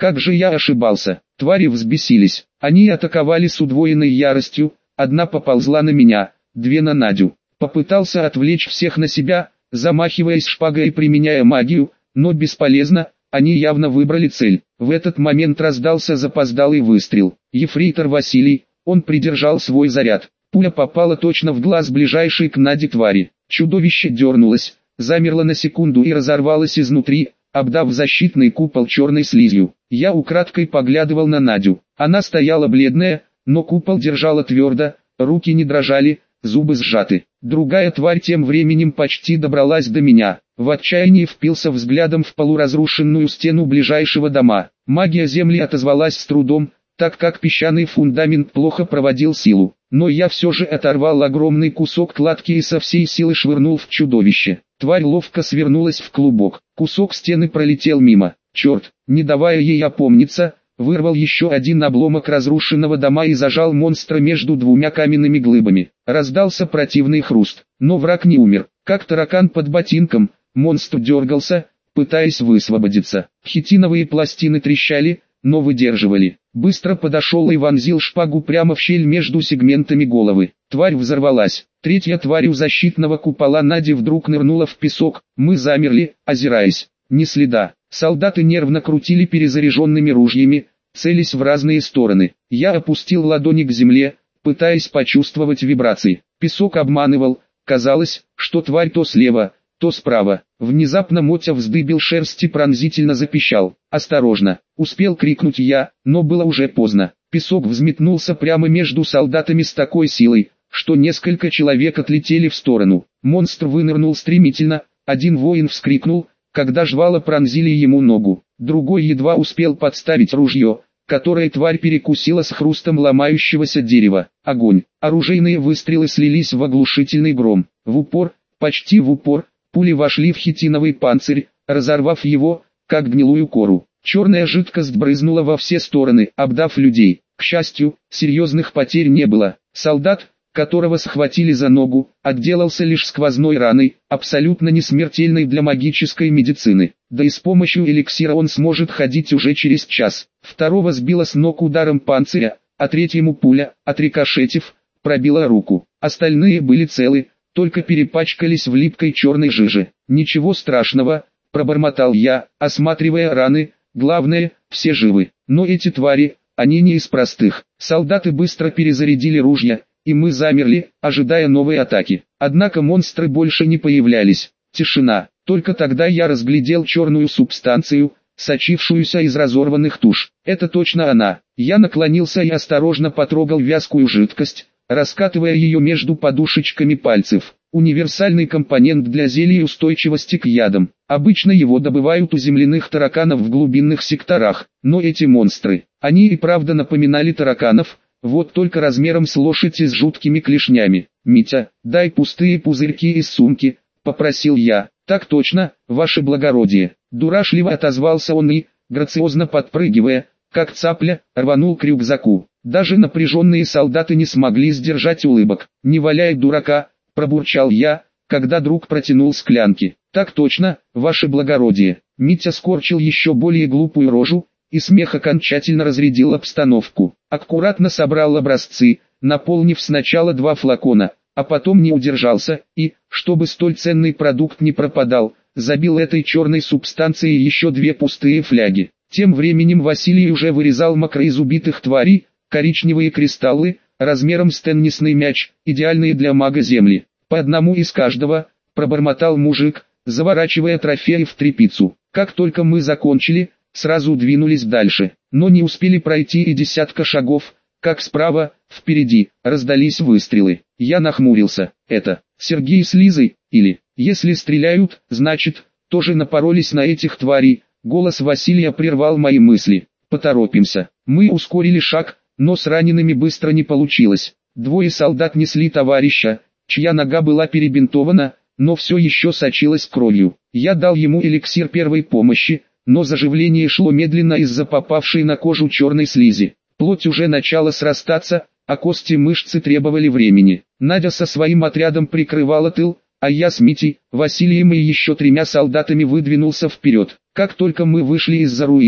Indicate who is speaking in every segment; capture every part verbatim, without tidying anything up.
Speaker 1: Как же я ошибался. Твари взбесились. Они атаковали с удвоенной яростью. Одна поползла на меня, две на Надю. Попытался отвлечь всех на себя, замахиваясь шпагой и применяя магию, но бесполезно, они явно выбрали цель. В этот момент раздался запоздалый выстрел. Ефрейтор Василий, он придержал свой заряд. Пуля попала точно в глаз ближайшей к Наде твари. Чудовище дернулось, замерло на секунду и разорвалось изнутри, обдав защитный купол черной слизью. Я украдкой поглядывал на Надю. Она стояла бледная, но купол держала твердо, руки не дрожали, зубы сжаты. Другая тварь тем временем почти добралась до меня. В отчаянии впился взглядом в полуразрушенную стену ближайшего дома. Магия земли отозвалась с трудом, так как песчаный фундамент плохо проводил силу. Но я все же оторвал огромный кусок кладки и со всей силы швырнул в чудовище. Тварь ловко свернулась в клубок. Кусок стены пролетел мимо. Черт, не давая ей опомниться, вырвал еще один обломок разрушенного дома и зажал монстра между двумя каменными глыбами. Раздался противный хруст, но враг не умер. Как таракан под ботинком, монстр дергался, пытаясь высвободиться. Хитиновые пластины трещали, но выдерживали. Быстро подошел и вонзил шпагу прямо в щель между сегментами головы. Тварь взорвалась. Третья тварь у защитного купола Нади вдруг нырнула в песок. Мы замерли, озираясь. Ни следа. Солдаты нервно крутили перезаряженными ружьями, целясь в разные стороны. Я опустил ладони к земле, пытаясь почувствовать вибрации. Песок обманывал. Казалось, что тварь то слева, то справа. Внезапно Мотя вздыбил шерсть и пронзительно запищал. «Осторожно!» — успел крикнуть я, но было уже поздно. Песок взметнулся прямо между солдатами с такой силой, что несколько человек отлетели в сторону. Монстр вынырнул стремительно, один воин вскрикнул, когда жвала пронзили ему ногу. Другой едва успел подставить ружье, которое тварь перекусила с хрустом ломающегося дерева. Огонь! Оружейные выстрелы слились в оглушительный гром. В упор, почти в упор, пули вошли в хитиновый панцирь, разорвав его, как гнилую кору. Черная жидкость брызнула во все стороны, обдав людей. К счастью, серьезных потерь не было. Солдат, которого схватили за ногу, отделался лишь сквозной раной, абсолютно не смертельной для магической медицины. Да и с помощью эликсира он сможет ходить уже через час. Второго сбила с ног ударом панциря, а третьему пуля, отрикошетив, пробила руку. Остальные были целы, только перепачкались в липкой черной жиже. «Ничего страшного», — пробормотал я, осматривая раны, «главное, все живы». Но эти твари, они не из простых. Солдаты быстро перезарядили ружья, и мы замерли, ожидая новой атаки. Однако монстры больше не появлялись. Тишина. Только тогда я разглядел черную субстанцию, сочившуюся из разорванных туш. Это точно она. Я наклонился и осторожно потрогал вязкую жидкость, раскатывая ее между подушечками пальцев. Универсальный компонент для зелий устойчивости к ядам. Обычно его добывают у земляных тараканов в глубинных секторах. Но эти монстры, они и правда напоминали тараканов, вот только размером с лошадь и с жуткими клешнями. «Митя, дай пустые пузырьки из сумки», — попросил я. «Так точно, ваше благородие». Дурашливо отозвался он и, грациозно подпрыгивая, как цапля, рванул к рюкзаку. Даже напряженные солдаты не смогли сдержать улыбок. «Не валяй дурака», — пробурчал я, когда друг протянул склянки. «Так точно, ваше благородие». Митя скорчил еще более глупую рожу, и смех окончательно разрядил обстановку. Аккуратно собрал образцы, наполнив сначала два флакона, а потом не удержался, и, чтобы столь ценный продукт не пропадал, забил этой черной субстанцией еще две пустые фляги. Тем временем Василий уже вырезал мокро из убитых тварей, коричневые кристаллы, размером с теннисный мяч, идеальные для мага земли. По одному из каждого, пробормотал мужик, заворачивая трофеи в тряпицу. Как только мы закончили, сразу двинулись дальше, но не успели пройти и десятка шагов, как справа, впереди, раздались выстрелы. Я нахмурился. Это Сергей с Лизой, или, если стреляют, значит, тоже напоролись на этих тварей. Голос Василия прервал мои мысли. Поторопимся. Мы ускорили шаг, но с ранеными быстро не получилось. Двое солдат несли товарища, чья нога была перебинтована, но все еще сочилась кровью. Я дал ему эликсир первой помощи, но заживление шло медленно из-за попавшей на кожу черной слизи. Плоть уже начала срастаться, а кости мышцы требовали времени. Надя со своим отрядом прикрывала тыл, а я с Митей, Василием и еще тремя солдатами выдвинулся вперед. Как только мы вышли из-за руин,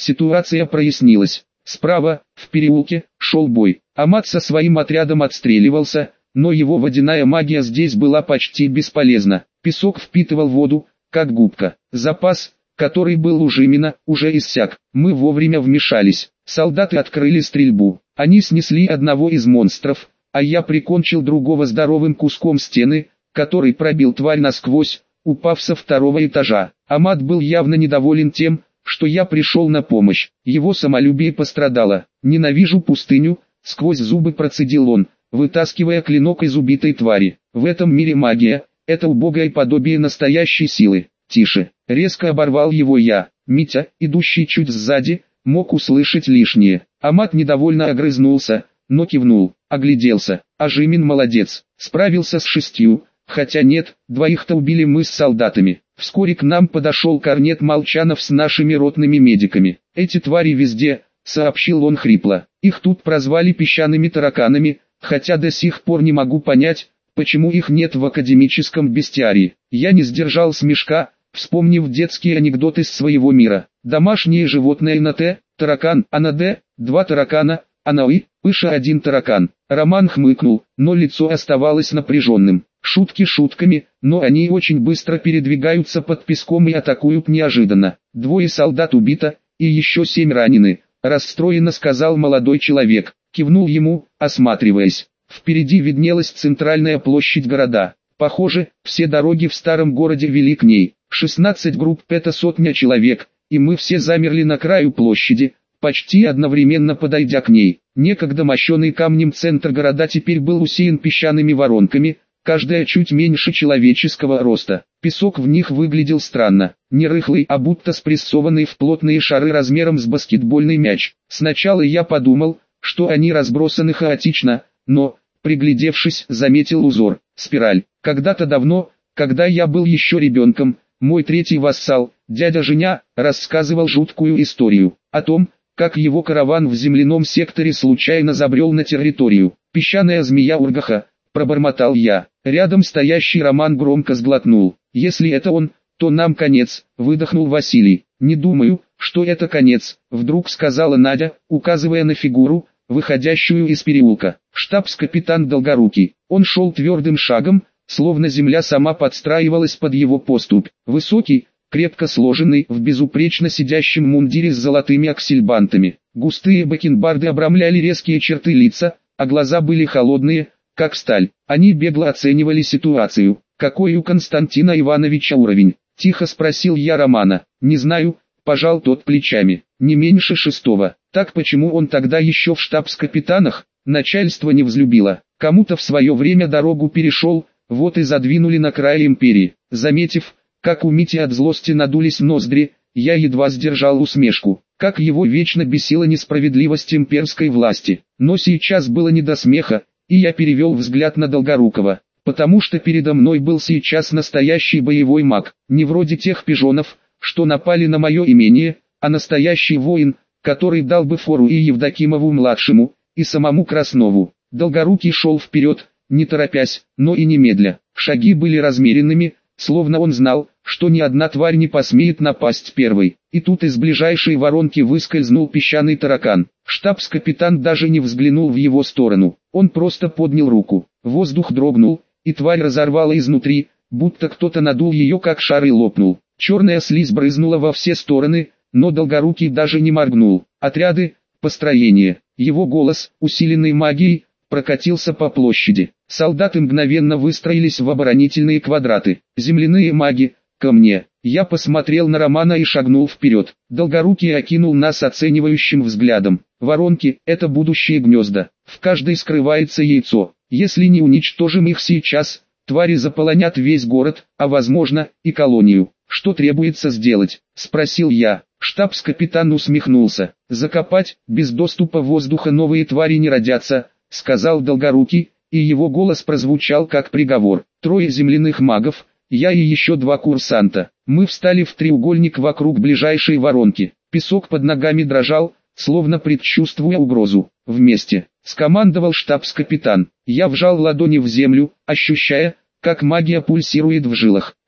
Speaker 1: ситуация прояснилась. Справа, в переулке, шел бой. Амат со своим отрядом отстреливался, но его водяная магия здесь была почти бесполезна. Песок впитывал воду, как губка. Запас, который был у Жимина, уже иссяк. Мы вовремя вмешались. Солдаты открыли стрельбу. Они снесли одного из монстров, а я прикончил другого здоровым куском стены, который пробил тварь насквозь, упав со второго этажа. Амат был явно недоволен тем, что я пришел на помощь. Его самолюбие пострадало. «Ненавижу пустыню», — сквозь зубы процедил он, вытаскивая клинок из убитой твари. «В этом мире магия — это убогое подобие настоящей силы». «Тише», — резко оборвал его я. Митя, идущий чуть сзади, мог услышать лишнее. Амат недовольно огрызнулся, но кивнул, огляделся. А Жимин молодец, справился с шестью, хотя нет, двоих-то убили мы с солдатами. Вскоре к нам подошел корнет Молчанов с нашими ротными медиками. «Эти твари везде», — сообщил он хрипло. «Их тут прозвали песчаными тараканами, хотя до сих пор не могу понять, почему их нет в академическом бестиарии». Я не сдержал смешка, вспомнив детские анекдоты из своего мира. Домашнее животное на Т, таракан, а на Д, два таракана, а на И, пыша один таракан. Роман хмыкнул, но лицо оставалось напряженным. Шутки шутками, но они очень быстро передвигаются под песком и атакуют неожиданно. Двое солдат убито, и еще семь ранены, расстроенно сказал молодой человек. Кивнул ему, осматриваясь. Впереди виднелась центральная площадь города. Похоже, все дороги в старом городе вели к ней. шестнадцать групп — это сотня человек, и мы все замерли на краю площади, почти одновременно подойдя к ней. Некогда мощеный камнем центр города теперь был усеян песчаными воронками, каждая чуть меньше человеческого роста. Песок в них выглядел странно, не рыхлый, а будто спрессованный в плотные шары размером с баскетбольный мяч. Сначала я подумал, что они разбросаны хаотично, но, приглядевшись, заметил узор, спираль. Когда-то давно, когда я был еще ребенком, мой третий вассал, дядя Женя, рассказывал жуткую историю о том, как его караван в земляном секторе случайно забрел на территорию. «Песчаная змея Ургаха», — пробормотал я. Рядом стоящий Роман громко сглотнул. «Если это он, то нам конец», — выдохнул Василий. «Не думаю, что это конец», — вдруг сказала Надя, указывая на фигуру, выходящую из переулка. Штабс-капитан Долгорукий. Он шел твердым шагом, словно земля сама подстраивалась под его поступь. Высокий, крепко сложенный, в безупречно сидящем мундире с золотыми аксельбантами. Густые бакенбарды обрамляли резкие черты лица, а глаза были холодные, как сталь. Они бегло оценивали ситуацию. «Какой у Константина Ивановича уровень?» — тихо спросил я Романа. «Не знаю», — пожал тот плечами. «Не меньше шестого». «Так почему он тогда еще в штабс-капитанах?» Начальство не взлюбило. Кому-то в свое время дорогу перешел, вот и задвинули на край империи. Заметив, как у Мити от злости надулись ноздри, я едва сдержал усмешку. Как его вечно бесила несправедливость имперской власти. Но сейчас было не до смеха, и я перевел взгляд на Долгорукова. Потому что передо мной был сейчас настоящий боевой маг, не вроде тех пижонов, что напали на мое имение, а настоящий воин, который дал бы фору и Евдокимову-младшему, и самому Краснову. Долгорукий шел вперед, не торопясь, но и немедля. Шаги были размеренными, словно он знал, что ни одна тварь не посмеет напасть первой. И тут из ближайшей воронки выскользнул песчаный таракан. Штабс-капитан даже не взглянул в его сторону. Он просто поднял руку. Воздух дрогнул, и тварь разорвала изнутри, будто кто-то надул ее как шар и лопнул. Черная слизь брызнула во все стороны, но Долгорукий даже не моргнул. Отряды, построение. Его голос, усиленный магией, прокатился по площади. Солдаты мгновенно выстроились в оборонительные квадраты. Земляные маги, ко мне. Я посмотрел на Романа и шагнул вперед. Долгорукий окинул нас оценивающим взглядом. Воронки – это будущие гнезда. В каждой скрывается яйцо. Если не уничтожим их сейчас, твари заполонят весь город, а возможно, и колонию. «Что требуется сделать?» – спросил я. Штабс-капитан усмехнулся. «Закопать, без доступа воздуха новые твари не родятся», — сказал Долгорукий, и его голос прозвучал как приговор. Трое земляных магов, я и еще два курсанта. Мы встали в треугольник вокруг ближайшей воронки. Песок под ногами дрожал, словно предчувствуя угрозу. «Вместе», — скомандовал штабс-капитан. Я вжал ладони в землю, ощущая, как магия пульсирует в жилах.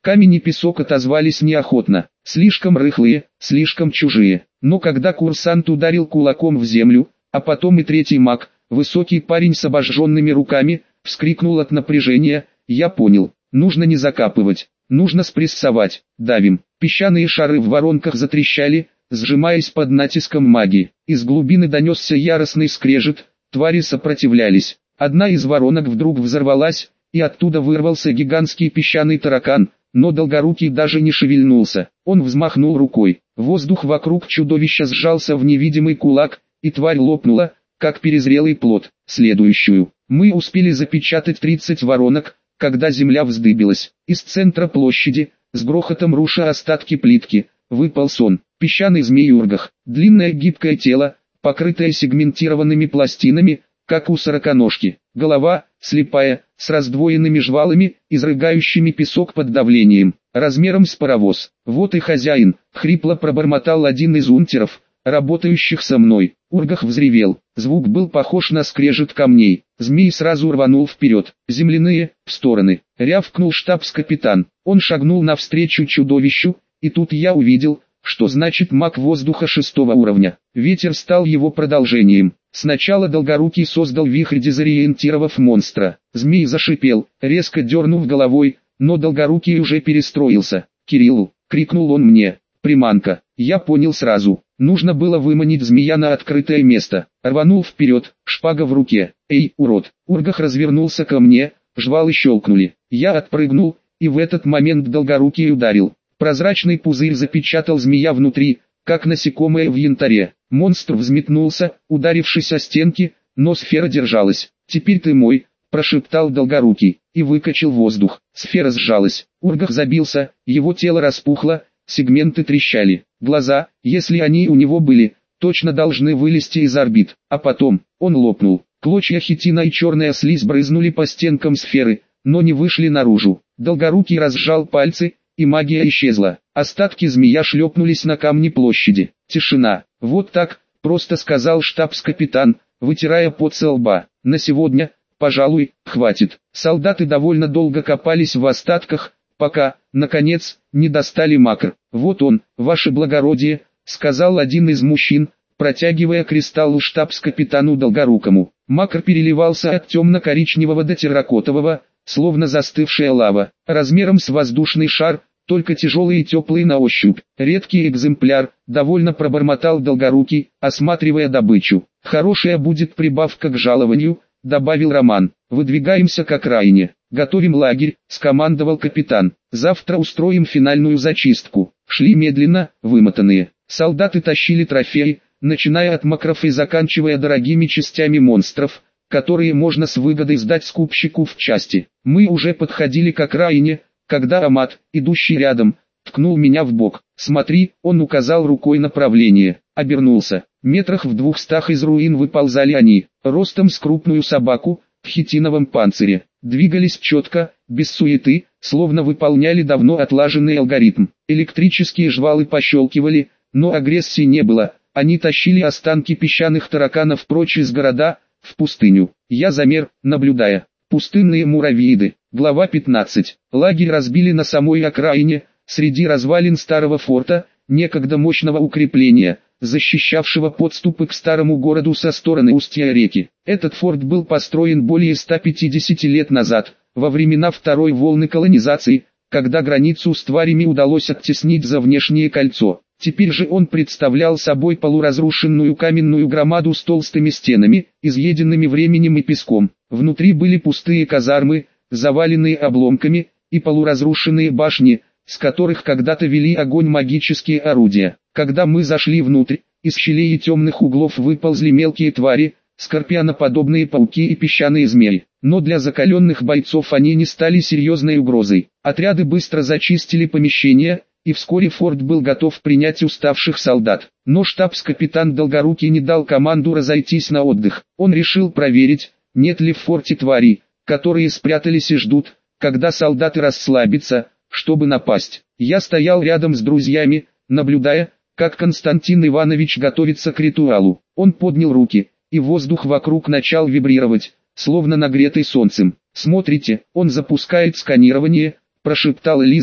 Speaker 1: Камень и песок отозвались неохотно, слишком рыхлые, слишком чужие. Но когда курсант ударил кулаком в землю, а потом и третий маг, высокий парень с обожженными руками, вскрикнул от напряжения, я понял, нужно не закапывать, нужно спрессовать, давим. Песчаные шары в воронках затрещали, сжимаясь под натиском магии. Из глубины донесся яростный скрежет, твари сопротивлялись. Одна из воронок вдруг взорвалась, и оттуда вырвался гигантский песчаный таракан, но Долгорукий даже не шевельнулся. Он взмахнул рукой. Воздух вокруг чудовища сжался в невидимый кулак, и тварь лопнула, как перезрелый плод. Следующую. Мы успели запечатать тридцать воронок, когда земля вздыбилась. Из центра площади, с грохотом руша остатки плитки, выпал сон. Песчаный змеюргах, длинное гибкое тело, покрытое сегментированными пластинами, как у сороконожки. Голова, слепая, с раздвоенными жвалами, изрыгающими песок под давлением, размером с паровоз. Вот и хозяин, хрипло пробормотал один из унтеров, работающих со мной. Ургах взревел, звук был похож на скрежет камней. Змей сразу рванул вперед, земляные, в стороны. Рявкнул штабс-капитан, он шагнул навстречу чудовищу, и тут я увидел, что значит маг воздуха шестого уровня. Ветер стал его продолжением. Сначала Долгорукий создал вихрь, дезориентировав монстра. Змей зашипел, резко дернув головой, но Долгорукий уже перестроился. «Кирилл!» — крикнул он мне. «Приманка!» Я понял сразу. Нужно было выманить змея на открытое место. Рванул вперед, шпага в руке. «Эй, урод!» Ургах развернулся ко мне, жвалы щелкнули. Я отпрыгнул, и в этот момент Долгорукий ударил. Прозрачный пузырь запечатал змея внутри, как насекомое в янтаре. Монстр взметнулся, ударившись о стенки, но сфера держалась. «Теперь ты мой», — прошептал Долгорукий, и выкачал воздух. Сфера сжалась, Ургах забился, его тело распухло, сегменты трещали. Глаза, если они у него были, точно должны вылезти из орбит. А потом, он лопнул. Клочья хитина и черная слизь брызнули по стенкам сферы, но не вышли наружу. Долгорукий разжал пальцы, и магия исчезла. Остатки змея шлепнулись на камни площади. Тишина. «Вот так», — просто сказал штабс-капитан, вытирая пот со лба. «На сегодня, пожалуй, хватит». Солдаты довольно долго копались в остатках, пока, наконец, не достали макр. «Вот он, ваше благородие», — сказал один из мужчин, протягивая кристалл штабс-капитану Долгорукому. Макр переливался от темно-коричневого до терракотового, словно застывшая лава, размером с воздушный шар, только тяжелый и теплый на ощупь. «Редкий экземпляр», — довольно пробормотал Долгорукий, осматривая добычу. «Хорошая будет прибавка к жалованию», — добавил Роман. «Выдвигаемся к окраине. Готовим лагерь», — скомандовал капитан. «Завтра устроим финальную зачистку». Шли медленно, вымотанные. Солдаты тащили трофеи, начиная от макров и заканчивая дорогими частями монстров, которые можно с выгодой сдать скупщику в части. Мы уже подходили к окраине, когда Амат, идущий рядом, ткнул меня в бок. «Смотри», — он указал рукой направление. Обернулся. Метрах в двухстах из руин выползали они, ростом с крупную собаку, в хитиновом панцире. Двигались четко, без суеты, словно выполняли давно отлаженный алгоритм. Электрические жвалы пощелкивали, но агрессии не было. Они тащили останки песчаных тараканов прочь из города, в пустыню. Я замер, наблюдая. Пустынные муравьиды. Глава пятнадцать. Лагерь разбили на самой окраине, среди развалин старого форта, некогда мощного укрепления, защищавшего подступы к старому городу со стороны устья реки. Этот форт был построен более ста пятидесяти лет назад, во времена второй волны колонизации, когда границу с тварями удалось оттеснить за внешнее кольцо. Теперь же он представлял собой полуразрушенную каменную громаду с толстыми стенами, изъеденными временем и песком. Внутри были пустые казармы, заваленные обломками, и полуразрушенные башни, с которых когда-то вели огонь магические орудия. Когда мы зашли внутрь, из щелей и темных углов выползли мелкие твари, скорпионоподобные пауки и песчаные змеи. Но для закаленных бойцов они не стали серьезной угрозой. Отряды быстро зачистили помещения, и вскоре форт был готов принять уставших солдат. Но штабс-капитан Долгорукий не дал команду разойтись на отдых. Он решил проверить, нет ли в форте тварей, которые спрятались и ждут, когда солдаты расслабятся, чтобы напасть. Я стоял рядом с друзьями, наблюдая, как Константин Иванович готовится к ритуалу. Он поднял руки, и воздух вокруг начал вибрировать, словно нагретый солнцем. «Смотрите, он запускает сканирование», – прошептала Лиза,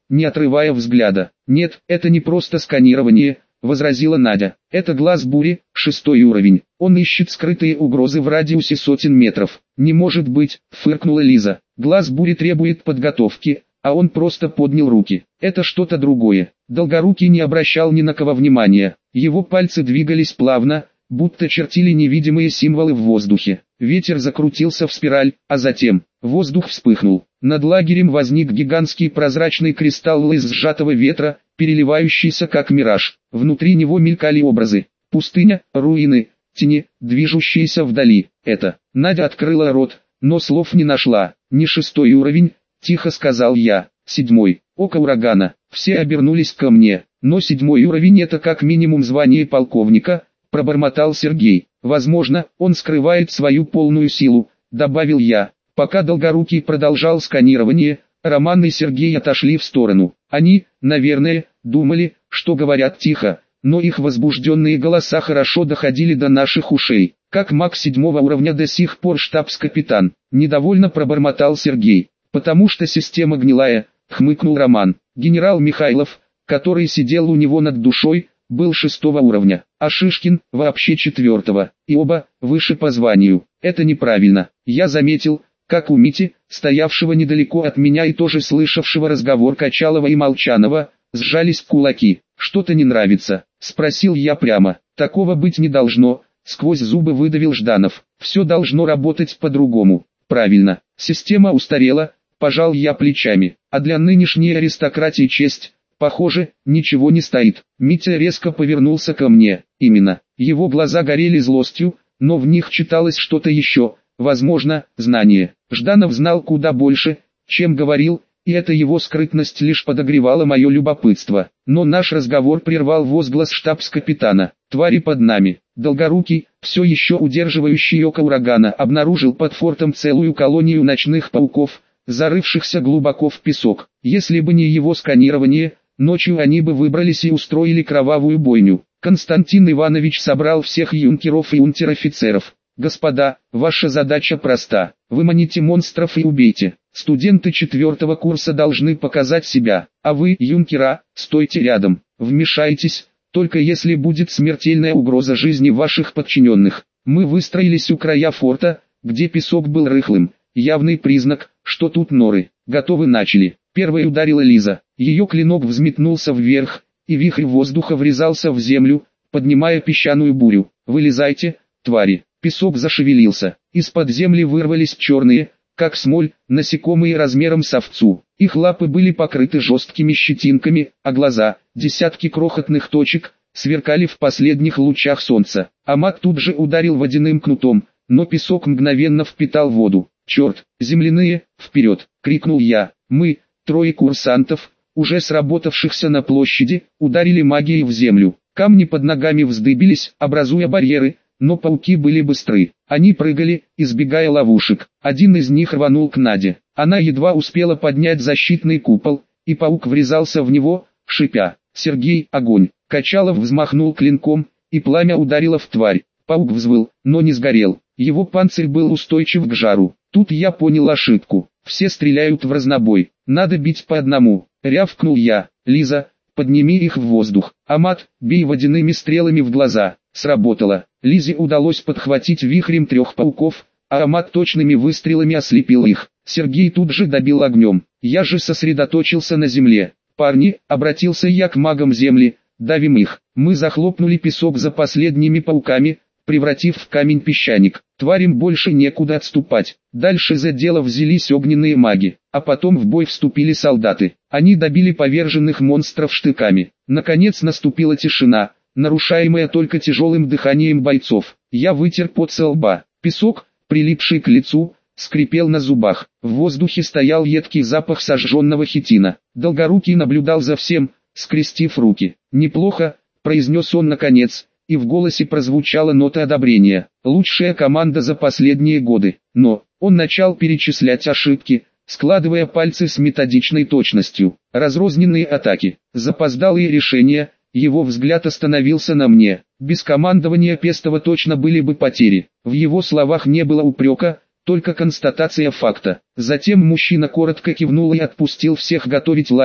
Speaker 1: не отрывая взгляда. «Нет, это не просто сканирование», — возразила Надя. «Это глаз бури, шестой уровень. Он ищет скрытые угрозы в радиусе сотен метров». «Не может быть», — фыркнула Лиза. «Глаз бури требует подготовки, а он просто поднял руки. Это что-то другое». Долгорукий не обращал ни на кого внимания. Его пальцы двигались плавно, будто чертили невидимые символы в воздухе. Ветер закрутился в спираль, а затем воздух вспыхнул. Над лагерем возник гигантский прозрачный кристалл из сжатого ветра, переливающийся как мираж. Внутри него мелькали образы. Пустыня, руины, тени, движущиеся вдали. Это. Надя открыла рот, но слов не нашла. «Не шестой уровень», — тихо сказал я. «Седьмой. Око урагана». Все обернулись ко мне. «Но седьмой уровень — это как минимум звание полковника», — пробормотал Сергей. «Возможно, он скрывает свою полную силу», — добавил я. Пока Долгорукий продолжал сканирование, Роман и Сергей отошли в сторону. Они, наверное, думали, что говорят тихо, но их возбужденные голоса хорошо доходили до наших ушей. «Как маг седьмого уровня до сих пор штабс-капитан», — недовольно пробормотал Сергей. «Потому что система гнилая», — хмыкнул Роман. Генерал Михайлов, который сидел у него над душой, был шестого уровня, а Шишкин вообще четвертого, и оба выше по званию. Это неправильно. Я заметил, как у Мити, стоявшего недалеко от меня и тоже слышавшего разговор Качалова и Молчанова, сжались кулаки. «Что-то не нравится?» — спросил я прямо. «Такого быть не должно», — сквозь зубы выдавил Жданов. «Все должно работать по-другому». «Правильно, система устарела», — пожал я плечами, «а для нынешней аристократии честь, похоже, ничего не стоит». Митя резко повернулся ко мне. Именно. Его глаза горели злостью, но в них читалось что-то еще, возможно, знание. Жданов знал куда больше, чем говорил, и эта его скрытность лишь подогревала мое любопытство. Но наш разговор прервал возглас штабс-капитана. «Твари под нами». Долгорукий, все еще удерживающий око урагана, обнаружил под фортом целую колонию ночных пауков, зарывшихся глубоко в песок. Если бы не его сканирование, ночью они бы выбрались и устроили кровавую бойню. Константин Иванович собрал всех юнкеров и унтер-офицеров. «Господа, ваша задача проста. Выманите монстров и убейте. Студенты четвертого курса должны показать себя, а вы, юнкера, стойте рядом. Вмешайтесь, только если будет смертельная угроза жизни ваших подчиненных». Мы выстроились у края форта, где песок был рыхлым. Явный признак, что тут норы. «Готовы, начали». Первой ударила Лиза. Ее клинок взметнулся вверх, и вихрь воздуха врезался в землю, поднимая песчаную бурю. «Вылезайте, твари». Песок зашевелился. Из-под земли вырвались черные, как смоль, насекомые размером с овцу. Их лапы были покрыты жесткими щетинками, а глаза, десятки крохотных точек, сверкали в последних лучах солнца. Амат тут же ударил водяным кнутом, но песок мгновенно впитал воду. «Черт, земляные, вперед!» — крикнул я. Мы, трое курсантов, уже сработавшихся на площади, ударили магией в землю. Камни под ногами вздыбились, образуя барьеры, но пауки были быстры. Они прыгали, избегая ловушек. Один из них рванул к Наде. Она едва успела поднять защитный купол, и паук врезался в него, шипя. «Сергей, огонь!» Качалов взмахнул клинком, и пламя ударило в тварь. Паук взвыл, но не сгорел. Его панцирь был устойчив к жару. Тут я понял ошибку. Все стреляют в разнобой. Надо бить по одному. Рявкнул я. «Лиза, подними их в воздух. Амат, бей водяными стрелами в глаза». Сработало. Лизе удалось подхватить вихрем трех пауков, а Амат точными выстрелами ослепил их. Сергей тут же добил огнем. Я же сосредоточился на земле. «Парни», — обратился я к магам земли, — «давим их». Мы захлопнули песок за последними пауками, превратив в камень песчаник. Тварям больше некуда отступать. Дальше за дело взялись огненные маги, а потом в бой вступили солдаты. Они добили поверженных монстров штыками. Наконец наступила тишина, нарушаемая только тяжелым дыханием бойцов. Я вытер пот со лба. Песок, прилипший к лицу, скрипел на зубах. В воздухе стоял едкий запах сожженного хитина. Долгорукий наблюдал за всем, скрестив руки. «Неплохо», — произнес он наконец, и в голосе прозвучала нота одобрения. «Лучшая команда за последние годы». Но он начал перечислять ошибки, складывая пальцы с методичной точностью. Разрозненные атаки, запоздалые решения. Его взгляд остановился на мне. Без командования Пестова точно были бы потери. В его словах не было упрека, только констатация факта. Затем мужчина коротко кивнул и отпустил всех готовить лагерь,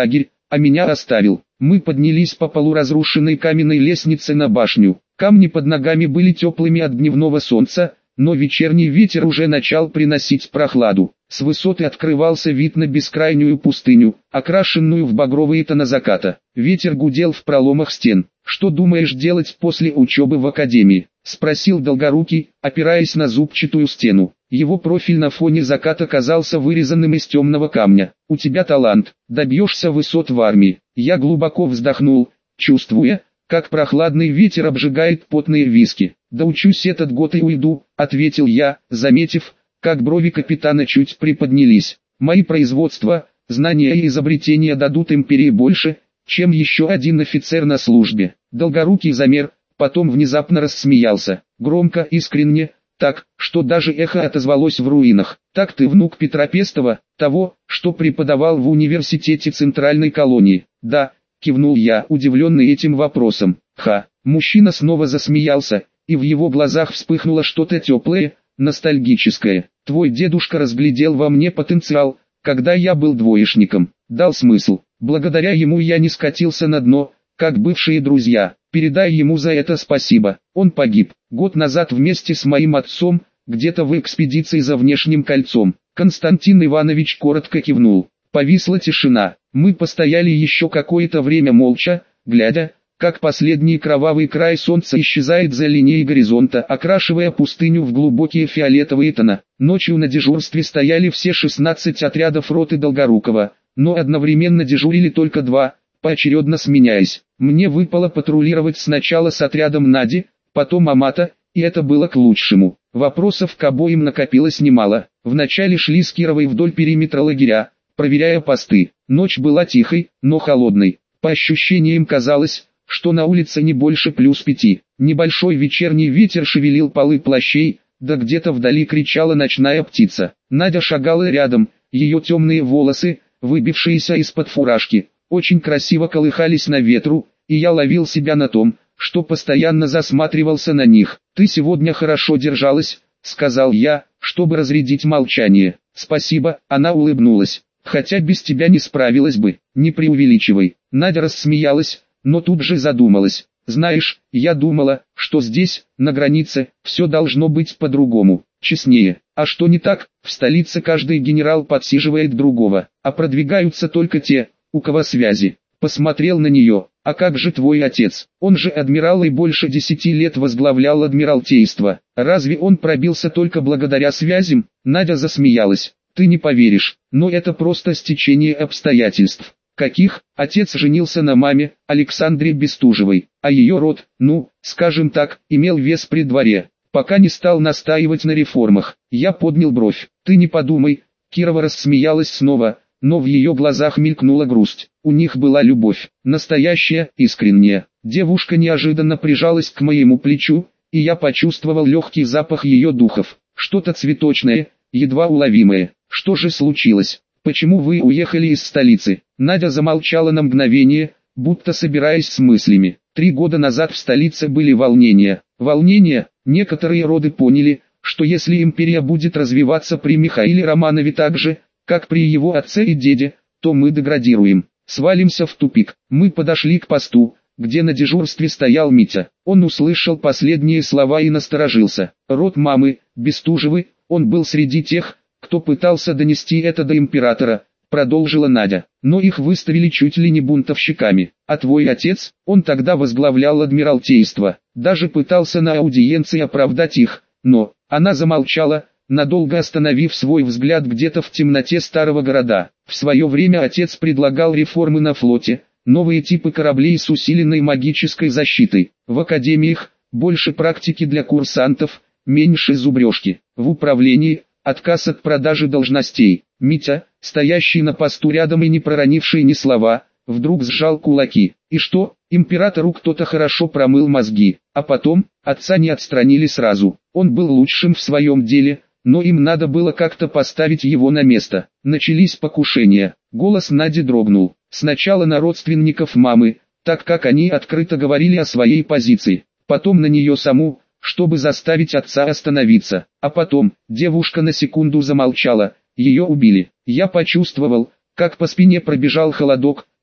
Speaker 1: а меня оставил. Мы поднялись по полуразрушенной каменной лестнице на башню. Камни под ногами были теплыми от дневного солнца, но вечерний ветер уже начал приносить прохладу. С высоты открывался вид на бескрайнюю пустыню, окрашенную в багровые тона заката. Ветер гудел в проломах стен. «Что думаешь делать после учебы в академии?» — спросил Долгорукий, опираясь на зубчатую стену. Его профиль на фоне заката казался вырезанным из темного камня. «У тебя талант, добьешься высот в армии». Я глубоко вздохнул, чувствуя, как прохладный ветер обжигает потные виски. «Доучусь этот год и уйду», — ответил я, заметив, как брови капитана чуть приподнялись. «Мои производства, знания и изобретения дадут империи больше, чем еще один офицер на службе». Долгорукий замер, потом внезапно рассмеялся, громко, искренне, так, что даже эхо отозвалось в руинах. «Так ты внук Петра Пестова, того, что преподавал в университете Центральной колонии?» «Да», — кивнул я, удивленный этим вопросом. «Ха!» Мужчина снова засмеялся, и в его глазах вспыхнуло что-то теплое, ностальгическое. «Твой дедушка разглядел во мне потенциал, когда я был двоечником, дал смысл. Благодаря ему я не скатился на дно, как бывшие друзья. Передай ему за это спасибо. Он погиб год назад вместе с моим отцом, где-то в экспедиции за внешним кольцом». Константин Иванович коротко кивнул. Повисла тишина. Мы постояли еще какое-то время молча, глядя, как последний кровавый край солнца исчезает за линией горизонта, окрашивая пустыню в глубокие фиолетовые тона. Ночью на дежурстве стояли все шестнадцать отрядов роты Долгорукова, но одновременно дежурили только два, поочередно сменяясь. Мне выпало патрулировать сначала с отрядом Нади, потом Амата, и это было к лучшему. Вопросов к обоим накопилось немало. Вначале шли с Кировой вдоль периметра лагеря, проверяя посты. Ночь была тихой, но холодной. По ощущениям казалось, что на улице не больше плюс пяти. Небольшой вечерний ветер шевелил полы плащей, да где-то вдали кричала ночная птица. Надя шагала рядом, ее темные волосы, выбившиеся из-под фуражки, очень красиво колыхались на ветру, и я ловил себя на том, что постоянно засматривался на них. «Ты сегодня хорошо держалась», — сказал я, чтобы разрядить молчание. «Спасибо», — она улыбнулась. «Хотя без тебя не справилась бы, не преувеличивай». Надя рассмеялась, но тут же задумалась. «Знаешь, я думала, что здесь, на границе, все должно быть по-другому, честнее. А что не так? В столице каждый генерал подсиживает другого, а продвигаются только те, у кого связи». Посмотрел на нее. «А как же твой отец? Он же адмирал и больше десяти лет возглавлял адмиралтейство. Разве он пробился только благодаря связям?» Надя засмеялась. «Ты не поверишь, но это просто стечение обстоятельств». «Каких?» Отец женился на маме, Александре Бестужевой, а ее род, ну, скажем так, имел вес при дворе, пока не стал настаивать на реформах. Я поднял бровь. «Ты не подумай». Кирова рассмеялась снова, но в ее глазах мелькнула грусть. У них была любовь, настоящая, искренняя. Девушка неожиданно прижалась к моему плечу, и я почувствовал легкий запах ее духов. Что-то цветочное, едва уловимое. «Что же случилось? Почему вы уехали из столицы?» Надя замолчала на мгновение, будто собираясь с мыслями. Три года назад в столице были волнения. Волнения, некоторые роды поняли, что если империя будет развиваться при Михаиле Романове так же, как при его отце и деде, то мы деградируем, свалимся в тупик. Мы подошли к посту, где на дежурстве стоял Митя. Он услышал последние слова и насторожился. Род мамы, Бестужевы, он был среди тех, кто пытался донести это до императора, продолжила Надя. Но их выставили чуть ли не бунтовщиками. А твой отец, он тогда возглавлял адмиралтейство, даже пытался на аудиенции оправдать их, но... Она замолчала, надолго остановив свой взгляд где-то в темноте старого города. В свое время отец предлагал реформы на флоте, новые типы кораблей с усиленной магической защитой. В академиях больше практики для курсантов, меньше зубрежки. В управлении отказ от продажи должностей. Митя, стоящий на посту рядом и не проронивший ни слова, вдруг сжал кулаки. И что? Императору кто-то хорошо промыл мозги, а потом, отца не отстранили сразу. Он был лучшим в своем деле, но им надо было как-то поставить его на место. Начались покушения. Голос Нади дрогнул. Сначала на родственников мамы, так как они открыто говорили о своей позиции. Потом на нее саму, чтобы заставить отца остановиться. А потом, девушка на секунду замолчала, ее убили. Я почувствовал, как по спине пробежал холодок,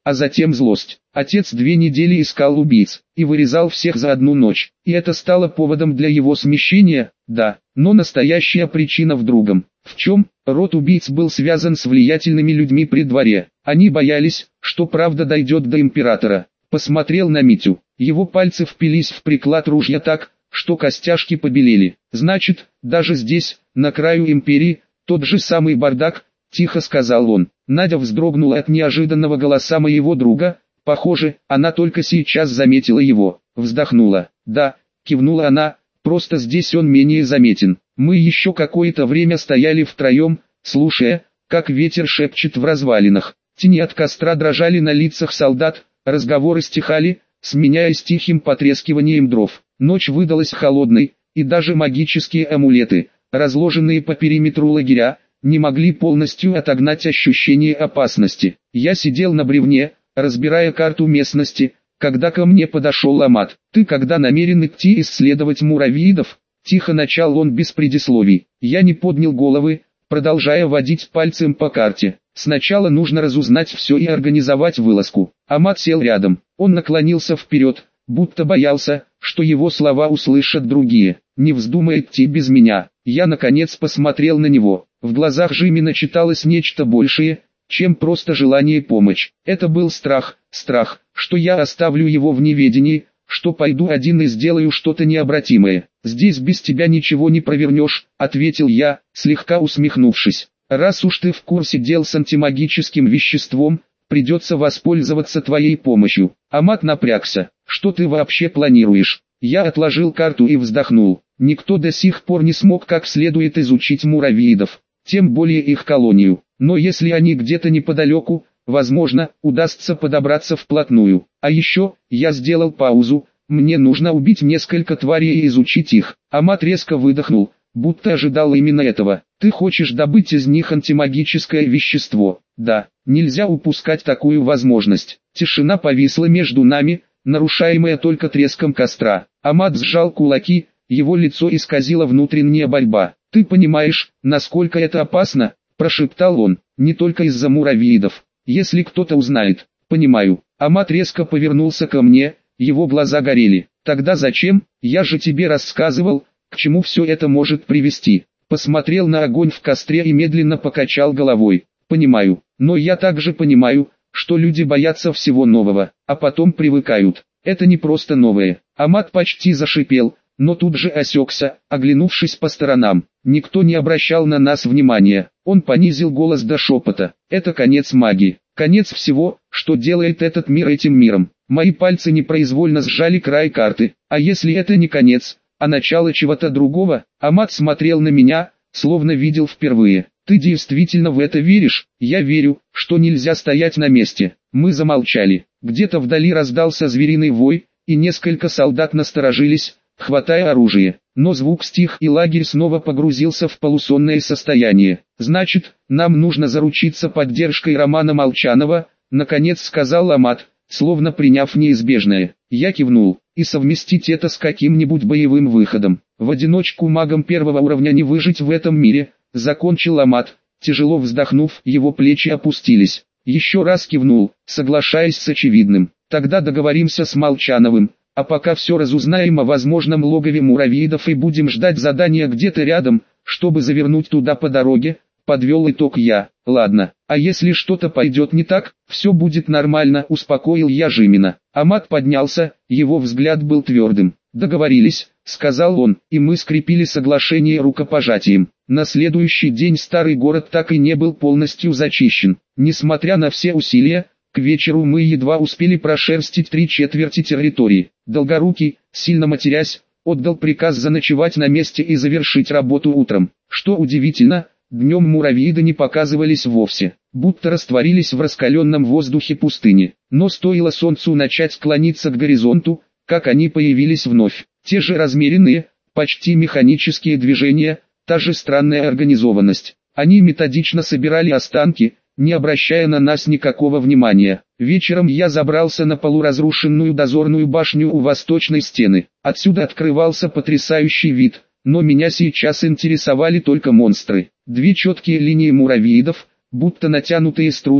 Speaker 1: а затем злость. Отец две недели искал убийц и вырезал всех за одну ночь, и это стало поводом для его смещения, да, но настоящая причина в другом. В чем? Род убийц был связан с влиятельными людьми при дворе. Они боялись, что правда дойдет до императора. Посмотрел на Митю. Его пальцы впились в приклад ружья так, что костяшки побелели. Значит, даже здесь, на краю империи, тот же самый бардак, тихо сказал он. Надя вздрогнула от неожиданного голоса моего друга. Похоже, она только сейчас заметила его. Вздохнула. Да, кивнула она, просто здесь он менее заметен. Мы еще какое-то время стояли втроем, слушая, как ветер шепчет в развалинах. Тени от костра дрожали на лицах солдат, разговоры стихали, сменяясь тихим потрескиванием дров. Ночь выдалась холодной, и даже магические амулеты, разложенные по периметру лагеря, не могли полностью отогнать ощущение опасности. Я сидел на бревне, разбирая карту местности, когда ко мне подошел Амат. «Ты когда намерен идти исследовать муравьидов?» Тихо начал он без предисловий. Я не поднял головы, продолжая водить пальцем по карте. Сначала нужно разузнать все и организовать вылазку. Амат сел рядом. Он наклонился вперед, будто боялся, что его слова услышат другие. «Не вздумай идти без меня». Я наконец посмотрел на него. В глазах Жимина читалось нечто большее, чем просто желание помочь. Это был страх, страх, что я оставлю его в неведении, что пойду один и сделаю что-то необратимое. «Здесь без тебя ничего не провернешь», — ответил я, слегка усмехнувшись. «Раз уж ты в курсе дел с антимагическим веществом, придется воспользоваться твоей помощью». Амат напрягся. «Что ты вообще планируешь?» Я отложил карту и вздохнул. Никто до сих пор не смог как следует изучить муравьидов, тем более их колонию. Но если они где-то неподалеку, возможно, удастся подобраться вплотную. А еще, я сделал паузу, мне нужно убить несколько тварей и изучить их. Амат резко выдохнул, будто ожидал именно этого. Ты хочешь добыть из них антимагическое вещество? Да, нельзя упускать такую возможность. Тишина повисла между нами, нарушаемая только треском костра. Амат сжал кулаки, его лицо исказила внутренняя борьба. Ты понимаешь, насколько это опасно? Прошептал он. Не только из-за муравьидов. Если кто-то узнает. Понимаю. Амат резко повернулся ко мне, его глаза горели. Тогда зачем? Я же тебе рассказывал, к чему все это может привести. Посмотрел на огонь в костре и медленно покачал головой. Понимаю, но я также понимаю, что люди боятся всего нового, а потом привыкают. Это не просто новое. Амат почти зашипел, но тут же осекся, оглянувшись по сторонам. Никто не обращал на нас внимания. Он понизил голос до шепота. Это конец магии. Конец всего, что делает этот мир этим миром. Мои пальцы непроизвольно сжали край карты. А если это не конец, а начало чего-то другого? Амат смотрел на меня, словно видел впервые. Ты действительно в это веришь? Я верю, что нельзя стоять на месте. Мы замолчали. Где-то вдали раздался звериный вой, и несколько солдат насторожились, хватая оружие. Но звук стих, и лагерь снова погрузился в полусонное состояние. «Значит, нам нужно заручиться поддержкой Романа Молчанова», — наконец сказал Амат, словно приняв неизбежное. Я кивнул. «И совместить это с каким-нибудь боевым выходом. В одиночку магам первого уровня не выжить в этом мире», — закончил Амат. Тяжело вздохнув, его плечи опустились. Еще раз кивнул, соглашаясь с очевидным. «Тогда договоримся с Молчановым. А пока все разузнаем о возможном логове муравьидов и будем ждать задания где-то рядом, чтобы завернуть туда по дороге», — подвел итог я. «Ладно, а если что-то пойдет не так, все будет нормально», — успокоил я Жимина. Амат поднялся, его взгляд был твердым. «Договорились», — сказал он, и мы скрепили соглашение рукопожатием. На следующий день старый город так и не был полностью зачищен. Несмотря на все усилия, к вечеру мы едва успели прошерстить три четверти территории. Долгорукий, сильно матерясь, отдал приказ заночевать на месте и завершить работу утром. Что удивительно, днем муравьиды не показывались вовсе, будто растворились в раскаленном воздухе пустыни. Но стоило солнцу начать склониться к горизонту, как они появились вновь. Те же размеренные, почти механические движения, та же странная организованность. Они методично собирали останки, не обращая на нас никакого внимания. Вечером я забрался на полуразрушенную дозорную башню у восточной стены. Отсюда открывался потрясающий вид, но меня сейчас интересовали только монстры. Две четкие линии муравьидов, будто натянутые струны,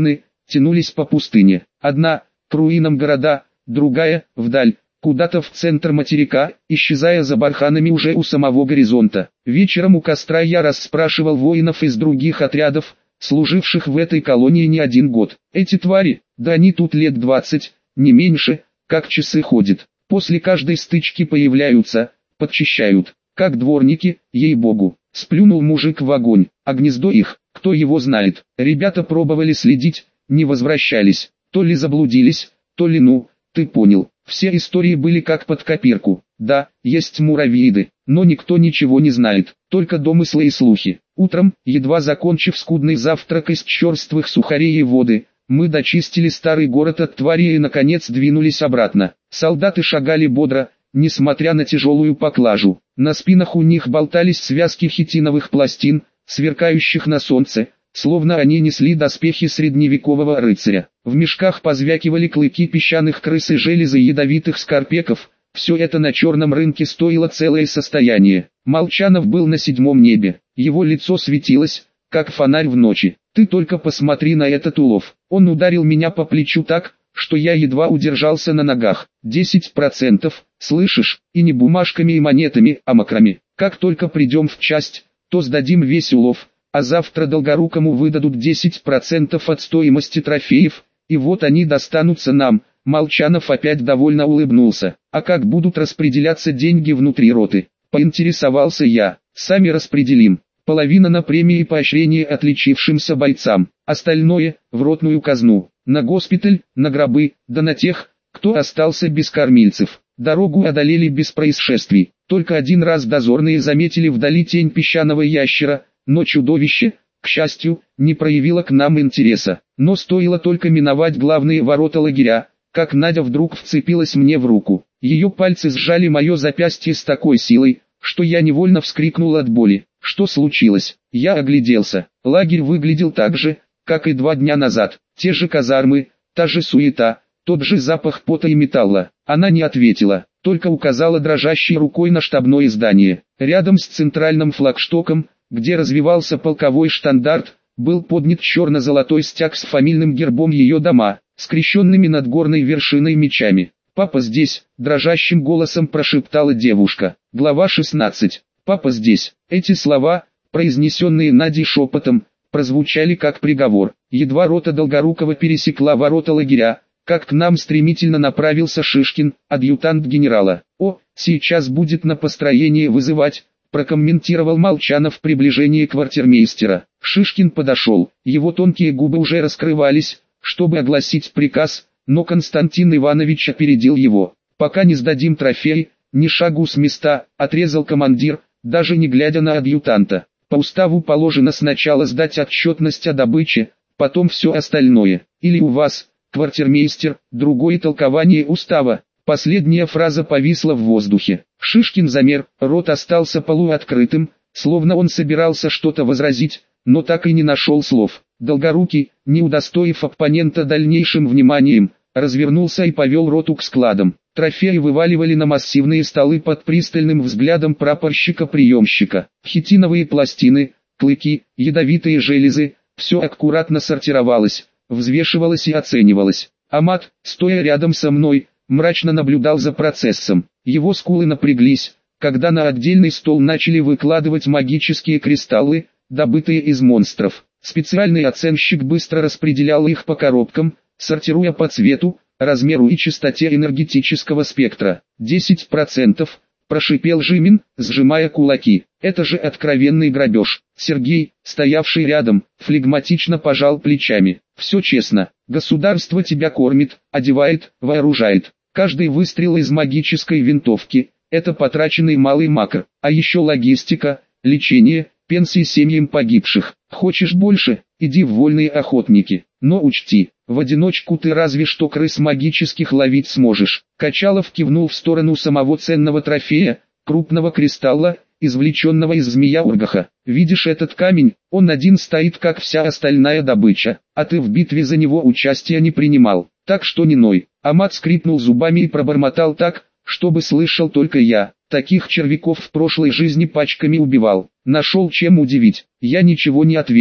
Speaker 1: тянулись по пустыне. Одна – к руинам города, другая – вдаль, куда-то в центр материка, исчезая за барханами уже у самого горизонта. Вечером у костра я расспрашивал воинов из других отрядов, служивших в этой колонии не один год. Эти твари, да они тут лет двадцать, не меньше, как часы ходят. После каждой стычки появляются, подчищают, как дворники, ей-богу. Сплюнул мужик в огонь, а гнездо их, кто его знает. Ребята пробовали следить, не возвращались, то ли заблудились, то ли ну, ты понял. Все истории были как под копирку. Да, есть муравьиды, но никто ничего не знает, только домыслы и слухи. Утром, едва закончив скудный завтрак из черствых сухарей и воды, мы дочистили старый город от тварей и наконец двинулись обратно. Солдаты шагали бодро, несмотря на тяжелую поклажу. На спинах у них болтались связки хитиновых пластин, сверкающих на солнце, словно они несли доспехи средневекового рыцаря. В мешках позвякивали клыки песчаных крыс и железы ядовитых скорпеков. Все это на черном рынке стоило целое состояние. Молчанов был на седьмом небе. Его лицо светилось, как фонарь в ночи. Ты только посмотри на этот улов. Он ударил меня по плечу так, что я едва удержался на ногах. десять процентов, слышишь, и не бумажками и монетами, а макрами. Как только придем в часть, то сдадим весь улов, а завтра Долгорукому выдадут десять процентов от стоимости трофеев, и вот они достанутся нам. Молчанов опять довольно улыбнулся. А как будут распределяться деньги внутри роты? Поинтересовался я. Сами распределим. Половина на премии и поощрение отличившимся бойцам, остальное – в ротную казну, на госпиталь, на гробы, да на тех, кто остался без кормильцев. Дорогу одолели без происшествий, только один раз дозорные заметили вдали тень песчаного ящера, но чудовище, к счастью, не проявило к нам интереса. Но стоило только миновать главные ворота лагеря, как Надя вдруг вцепилась мне в руку. Ее пальцы сжали мое запястье с такой силой, что я невольно вскрикнул от боли. Что случилось? Я огляделся. Лагерь выглядел так же, как и два дня назад. Те же казармы, та же суета, тот же запах пота и металла. Она не ответила, только указала дрожащей рукой на штабное здание. Рядом с центральным флагштоком, где развивался полковой штандарт, был поднят черно-золотой стяг с фамильным гербом ее дома, скрещенными над горной вершиной мечами. «Папа здесь», – дрожащим голосом прошептала девушка. Глава шестнадцать. «Папа здесь». Эти слова, произнесенные Надей шепотом, прозвучали как приговор. Едва рота Долгорукова пересекла ворота лагеря, как к нам стремительно направился Шишкин, адъютант генерала. «О, сейчас будет на построение вызывать», – прокомментировал Молчанов приближение квартирмейстера. Шишкин подошел, его тонкие губы уже раскрывались, чтобы огласить приказ, но Константин Иванович опередил его. «Пока не сдадим трофей, ни шагу с места», – отрезал командир, даже не глядя на адъютанта. По уставу положено сначала сдать отчетность о добыче, потом все остальное. Или у вас, квартирмейстер, другое толкование устава. Последняя фраза повисла в воздухе. Шишкин замер, рот остался полуоткрытым, словно он собирался что-то возразить, но так и не нашел слов. Долгорукий, не удостоив оппонента дальнейшим вниманием, развернулся и повел роту к складам. Трофеи вываливали на массивные столы под пристальным взглядом прапорщика-приемщика. Хитиновые пластины, клыки, ядовитые железы, все аккуратно сортировалось, взвешивалось и оценивалось. Амат, стоя рядом со мной, мрачно наблюдал за процессом. Его скулы напряглись, когда на отдельный стол начали выкладывать магические кристаллы, добытые из монстров. Специальный оценщик быстро распределял их по коробкам, сортируя по цвету, размеру и частоте энергетического спектра. десять процентов, прошипел Жимин, сжимая кулаки. Это же откровенный грабеж. Сергей, стоявший рядом, флегматично пожал плечами. Все честно. Государство тебя кормит, одевает, вооружает. Каждый выстрел из магической винтовки – это потраченный малый макро. А еще логистика, лечение, пенсии семьям погибших. Хочешь больше? Иди в вольные охотники. Но учти, в одиночку ты разве что крыс магических ловить сможешь. Качалов кивнул в сторону самого ценного трофея, крупного кристалла, извлеченного из змея Ургаха. Видишь этот камень, он один стоит как вся остальная добыча, а ты в битве за него участия не принимал, так что не ной. Амат скрипнул зубами и пробормотал так, чтобы слышал только я. Таких червяков в прошлой жизни пачками убивал. Нашел чем удивить. Я ничего не ответил.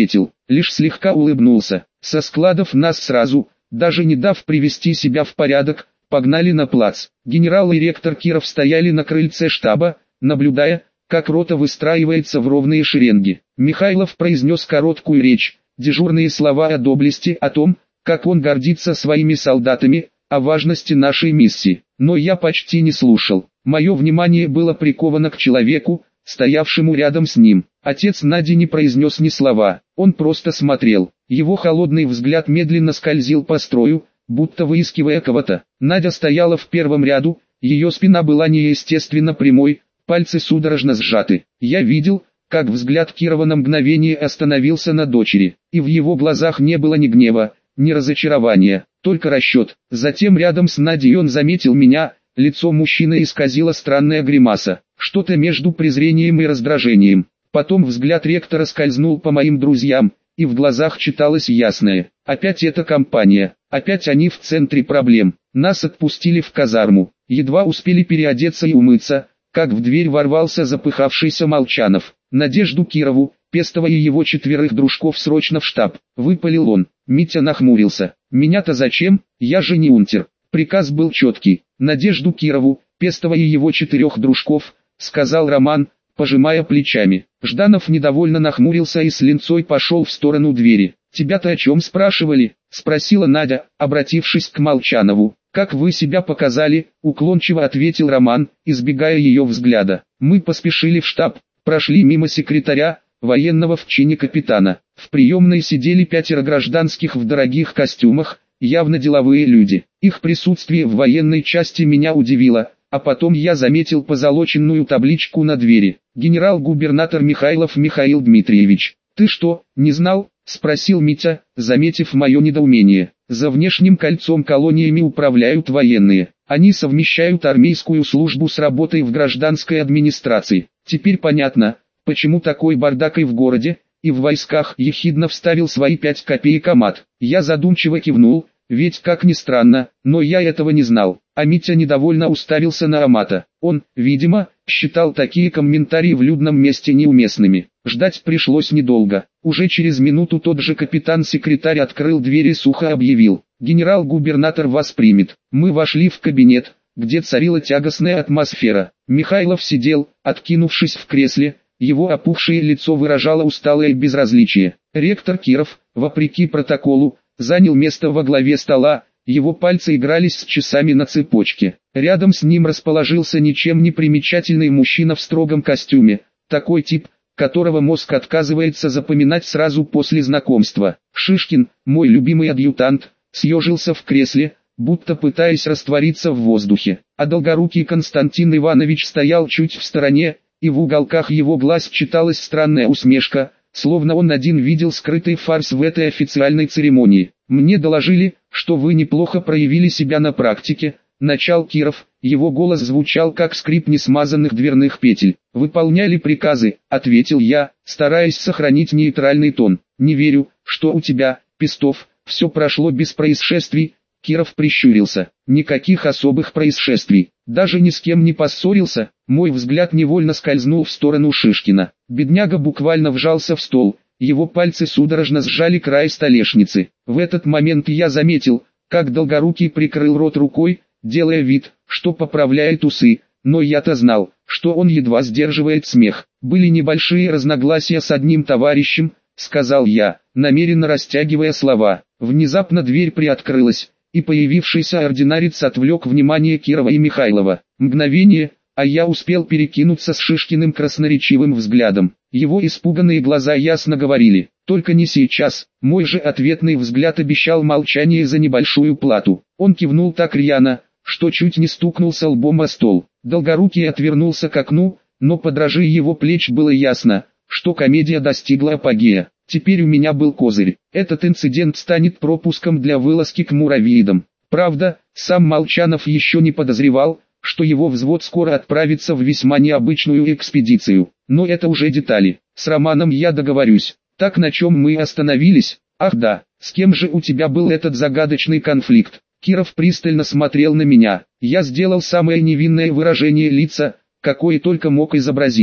Speaker 1: лишь слегка улыбнулся. Со складов нас сразу, даже не дав привести себя в порядок, погнали на плац. Генерал и ректор Киров стояли на крыльце штаба, наблюдая, как рота выстраивается в ровные шеренги. Михайлов произнес короткую речь, дежурные слова о доблести, о том, как он гордится своими солдатами, о важности нашей миссии. Но я почти не слушал. Мое внимание было приковано к человеку, стоявшему рядом с ним. Отец Нади не произнес ни слова, он просто смотрел. Его холодный взгляд медленно скользил по строю, будто выискивая кого-то. Надя стояла в первом ряду, ее спина была неестественно прямой, пальцы судорожно сжаты. Я видел, как взгляд Кирова на мгновение остановился на дочери, и в его глазах не было ни гнева, ни разочарования, только расчет. Затем рядом с Надей он заметил меня, лицо мужчины исказило странная гримаса, что-то между презрением и раздражением. Потом взгляд ректора скользнул по моим друзьям, и в глазах читалось ясное: опять эта компания, опять они в центре проблем. Нас отпустили в казарму, едва успели переодеться и умыться, как в дверь ворвался запыхавшийся Молчанов. Надежду Кирову, Пестова и его четверых дружков срочно в штаб, выпалил он. Митя нахмурился. Меня-то зачем, я же не унтер. Приказ был четкий: Надежду Кирову, Пестова и его четырех дружков, сказал Роман, пожимая плечами. Жданов недовольно нахмурился и с линцой пошел в сторону двери. «Тебя-то о чем спрашивали?» — спросила Надя, обратившись к Молчанову. «Как вы себя показали?» — уклончиво ответил Роман, избегая ее взгляда. «Мы поспешили в штаб, прошли мимо секретаря, военного в чине капитана. В приемной сидели пятеро гражданских в дорогих костюмах, явно деловые люди. Их присутствие в военной части меня удивило, а потом я заметил позолоченную табличку на двери. Генерал-губернатор Михайлов Михаил Дмитриевич. «Ты что, не знал?» — спросил Митя, заметив мое недоумение. «За внешним кольцом колониями управляют военные. Они совмещают армейскую службу с работой в гражданской администрации. Теперь понятно, почему такой бардак и в городе, и в войсках», — ехидно вставил свои пять копеек Амат. Я задумчиво кивнул, ведь как ни странно, но я этого не знал. А Митя недовольно уставился на Амата. Он, видимо, считал такие комментарии в людном месте неуместными. Ждать пришлось недолго. Уже через минуту тот же капитан-секретарь открыл дверь и сухо объявил: «Генерал-губернатор вас примет». Мы вошли в кабинет, где царила тягостная атмосфера. Михайлов сидел, откинувшись в кресле, его опухшее лицо выражало усталое безразличие. Ректор Киров, вопреки протоколу, занял место во главе стола, его пальцы игрались с часами на цепочке. Рядом с ним расположился ничем не примечательный мужчина в строгом костюме, такой тип, которого мозг отказывается запоминать сразу после знакомства. Шишкин, мой любимый адъютант, съежился в кресле, будто пытаясь раствориться в воздухе, а долгорукий Константин Иванович стоял чуть в стороне, и в уголках его глаз читалась странная усмешка, словно он один видел скрытый фарс в этой официальной церемонии. «Мне доложили, что вы неплохо проявили себя на практике», — начал Киров, его голос звучал как скрип несмазанных дверных петель. «Выполняли приказы», — ответил я, стараясь сохранить нейтральный тон. «Не верю, что у тебя, Пестов, все прошло без происшествий». Киров прищурился. «Никаких особых происшествий, даже ни с кем не поссорился». Мой взгляд невольно скользнул в сторону Шишкина. Бедняга буквально вжался в стол, его пальцы судорожно сжали край столешницы. В этот момент я заметил, как Долгорукий прикрыл рот рукой, делая вид, что поправляет усы, но я-то знал, что он едва сдерживает смех. «Были небольшие разногласия с одним товарищем», — сказал я, намеренно растягивая слова. Внезапно дверь приоткрылась, и появившийся ординарец отвлек внимание Кирова и Михайлова. Мгновение, а я успел перекинуться с Шишкиным красноречивым взглядом. Его испуганные глаза ясно говорили: «Только не сейчас». Мой же ответный взгляд обещал молчание за небольшую плату. Он кивнул так рьяно, что чуть не стукнулся лбом о стол. Долгорукий отвернулся к окну, но по дрожи его плеч было ясно, что комедия достигла апогея. Теперь у меня был козырь. Этот инцидент станет пропуском для вылазки к муравьидам. Правда, сам Молчанов еще не подозревал, что его взвод скоро отправится в весьма необычную экспедицию. Но это уже детали. С Романом я договорюсь. Так, на чем мы остановились? Ах да, с кем же у тебя был этот загадочный конфликт? Киров пристально смотрел на меня. Я сделал самое невинное выражение лица, какое только мог изобразить.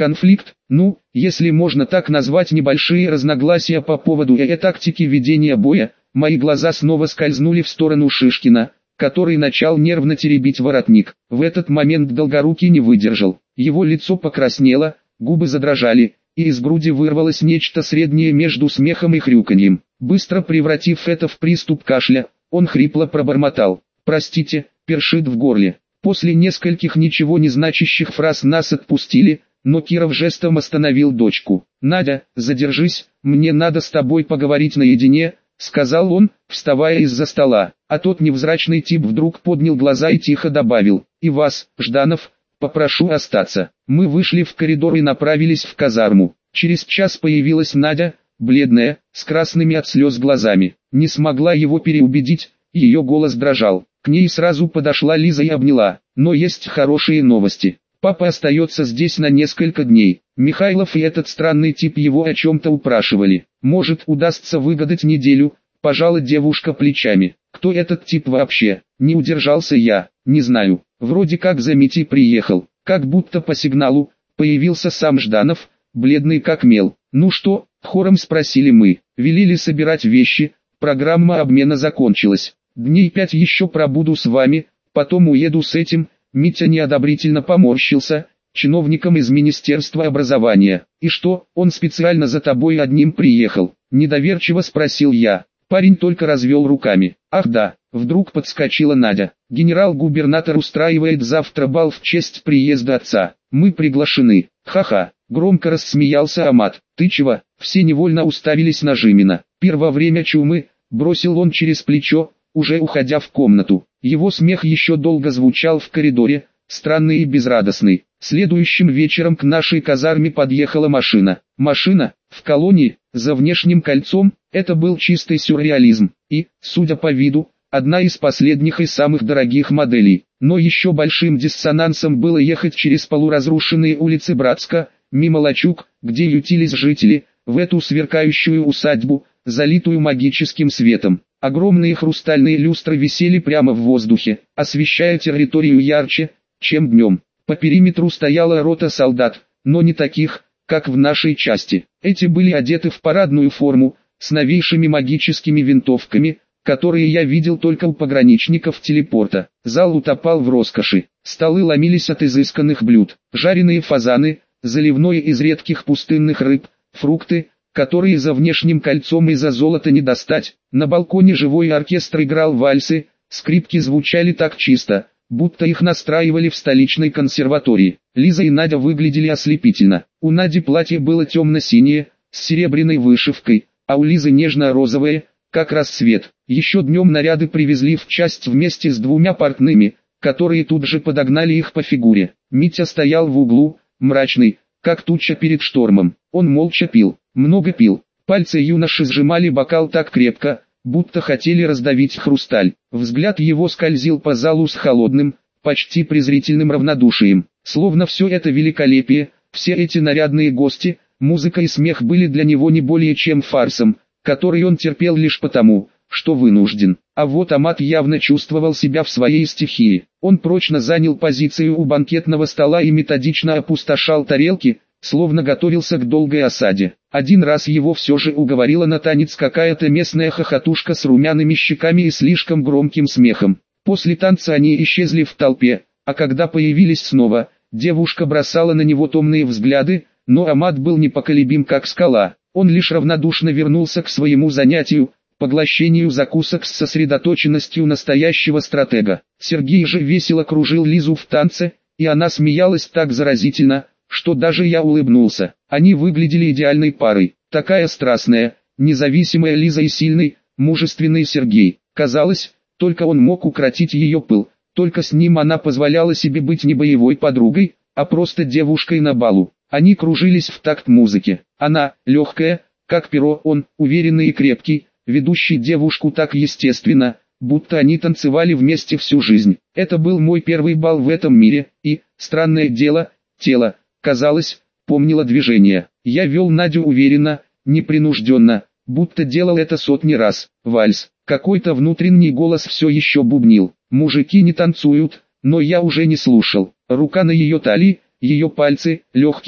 Speaker 1: Конфликт, ну, если можно так назвать небольшие разногласия по поводу э тактики ведения боя. Мои глаза снова скользнули в сторону Шишкина, который начал нервно теребить воротник. В этот момент Долгорукий не выдержал. Его лицо покраснело, губы задрожали, и из груди вырвалось нечто среднее между смехом и хрюканьем. Быстро превратив это в приступ кашля, он хрипло пробормотал: «Простите, першит в горле». После нескольких ничего не значащих фраз нас отпустили, но Киров жестом остановил дочку. «Надя, задержись, мне надо с тобой поговорить наедине», — сказал он, вставая из-за стола. А тот невзрачный тип вдруг поднял глаза и тихо добавил: «И вас, Жданов, попрошу остаться». Мы вышли в коридор и направились в казарму. Через час появилась Надя, бледная, с красными от слез глазами. Не смогла его переубедить, ее голос дрожал. К ней сразу подошла Лиза и обняла. «Но есть хорошие новости. Папа остается здесь на несколько дней. Михайлов и этот странный тип его о чем-то упрашивали. Может, удастся выгадать неделю», — пожала девушка плечами. «Кто этот тип вообще?» Не удержался я. «Не знаю. Вроде как за Митей приехал. Как будто по сигналу появился сам Жданов, бледный как мел». «Ну что?» — хором спросили мы. Велели собирать вещи. Программа обмена закончилась. «Дней пять еще пробуду с вами, потом уеду с этим». Митя неодобрительно поморщился. «Чиновником из Министерства образования. И что, он специально за тобой одним приехал?» Недоверчиво спросил я. Парень только развел руками. «Ах да», вдруг подскочила Надя. «Генерал-губернатор устраивает завтра бал в честь приезда отца. Мы приглашены». «Ха-ха», громко рассмеялся Амат. «Ты чего?» Все невольно уставились на Жимина. «Первое время чумы», бросил он через плечо, уже уходя в комнату. Его смех еще долго звучал в коридоре, странный и безрадостный. Следующим вечером к нашей казарме подъехала машина. Машина, в колонии, за внешним кольцом, это был чистый сюрреализм. И, судя по виду, одна из последних и самых дорогих моделей. Но еще большим диссонансом было ехать через полуразрушенные улицы Братска, мимо лачуг, где ютились жители, в эту сверкающую усадьбу, залитую магическим светом. Огромные хрустальные люстры висели прямо в воздухе, освещая территорию ярче, чем днем. По периметру стояла рота солдат, но не таких, как в нашей части. Эти были одеты в парадную форму, с новейшими магическими винтовками, которые я видел только у пограничников телепорта. Зал утопал в роскоши. Столы ломились от изысканных блюд. Жареные фазаны, заливное из редких пустынных рыб, фрукты, которые за внешним кольцом из-за золота не достать. На балконе живой оркестр играл вальсы, скрипки звучали так чисто, будто их настраивали в столичной консерватории. Лиза и Надя выглядели ослепительно. У Нади платье было темно-синее, с серебряной вышивкой, а у Лизы нежно-розовое, как рассвет. Еще днем наряды привезли в часть вместе с двумя портными, которые тут же подогнали их по фигуре. Митя стоял в углу, мрачный, как туча перед штормом. Он молча пил, много пил. Пальцы юноши сжимали бокал так крепко, будто хотели раздавить хрусталь. Взгляд его скользил по залу с холодным, почти презрительным равнодушием. Словно все это великолепие, все эти нарядные гости, музыка и смех были для него не более чем фарсом, который он терпел лишь потому, что вынужден. А вот Амат явно чувствовал себя в своей стихии. Он прочно занял позицию у банкетного стола и методично опустошал тарелки, словно готовился к долгой осаде. Один раз его все же уговорила на танец какая-то местная хохотушка с румяными щеками и слишком громким смехом. После танца они исчезли в толпе, а когда появились снова, девушка бросала на него томные взгляды, но Амат был непоколебим как скала. Он лишь равнодушно вернулся к своему занятию, поглощению закусок с сосредоточенностью настоящего стратега. Сергей же весело кружил Лизу в танце, и она смеялась так заразительно, что даже я улыбнулся. Они выглядели идеальной парой. Такая страстная, независимая Лиза и сильный, мужественный Сергей. Казалось, только он мог укротить ее пыл, только с ним она позволяла себе быть не боевой подругой, а просто девушкой на балу. Они кружились в такт музыки. Она, легкая, как перо, он, уверенный и крепкий, ведущий девушку так естественно, будто они танцевали вместе всю жизнь. Это был мой первый бал в этом мире, и, странное дело, тело, казалось, помнило движение. Я вел Надю уверенно, непринужденно, будто делал это сотни раз. Вальс. Какой-то внутренний голос все еще бубнил. Мужики не танцуют, но я уже не слушал. Рука на ее талии, ее пальцы, легкие,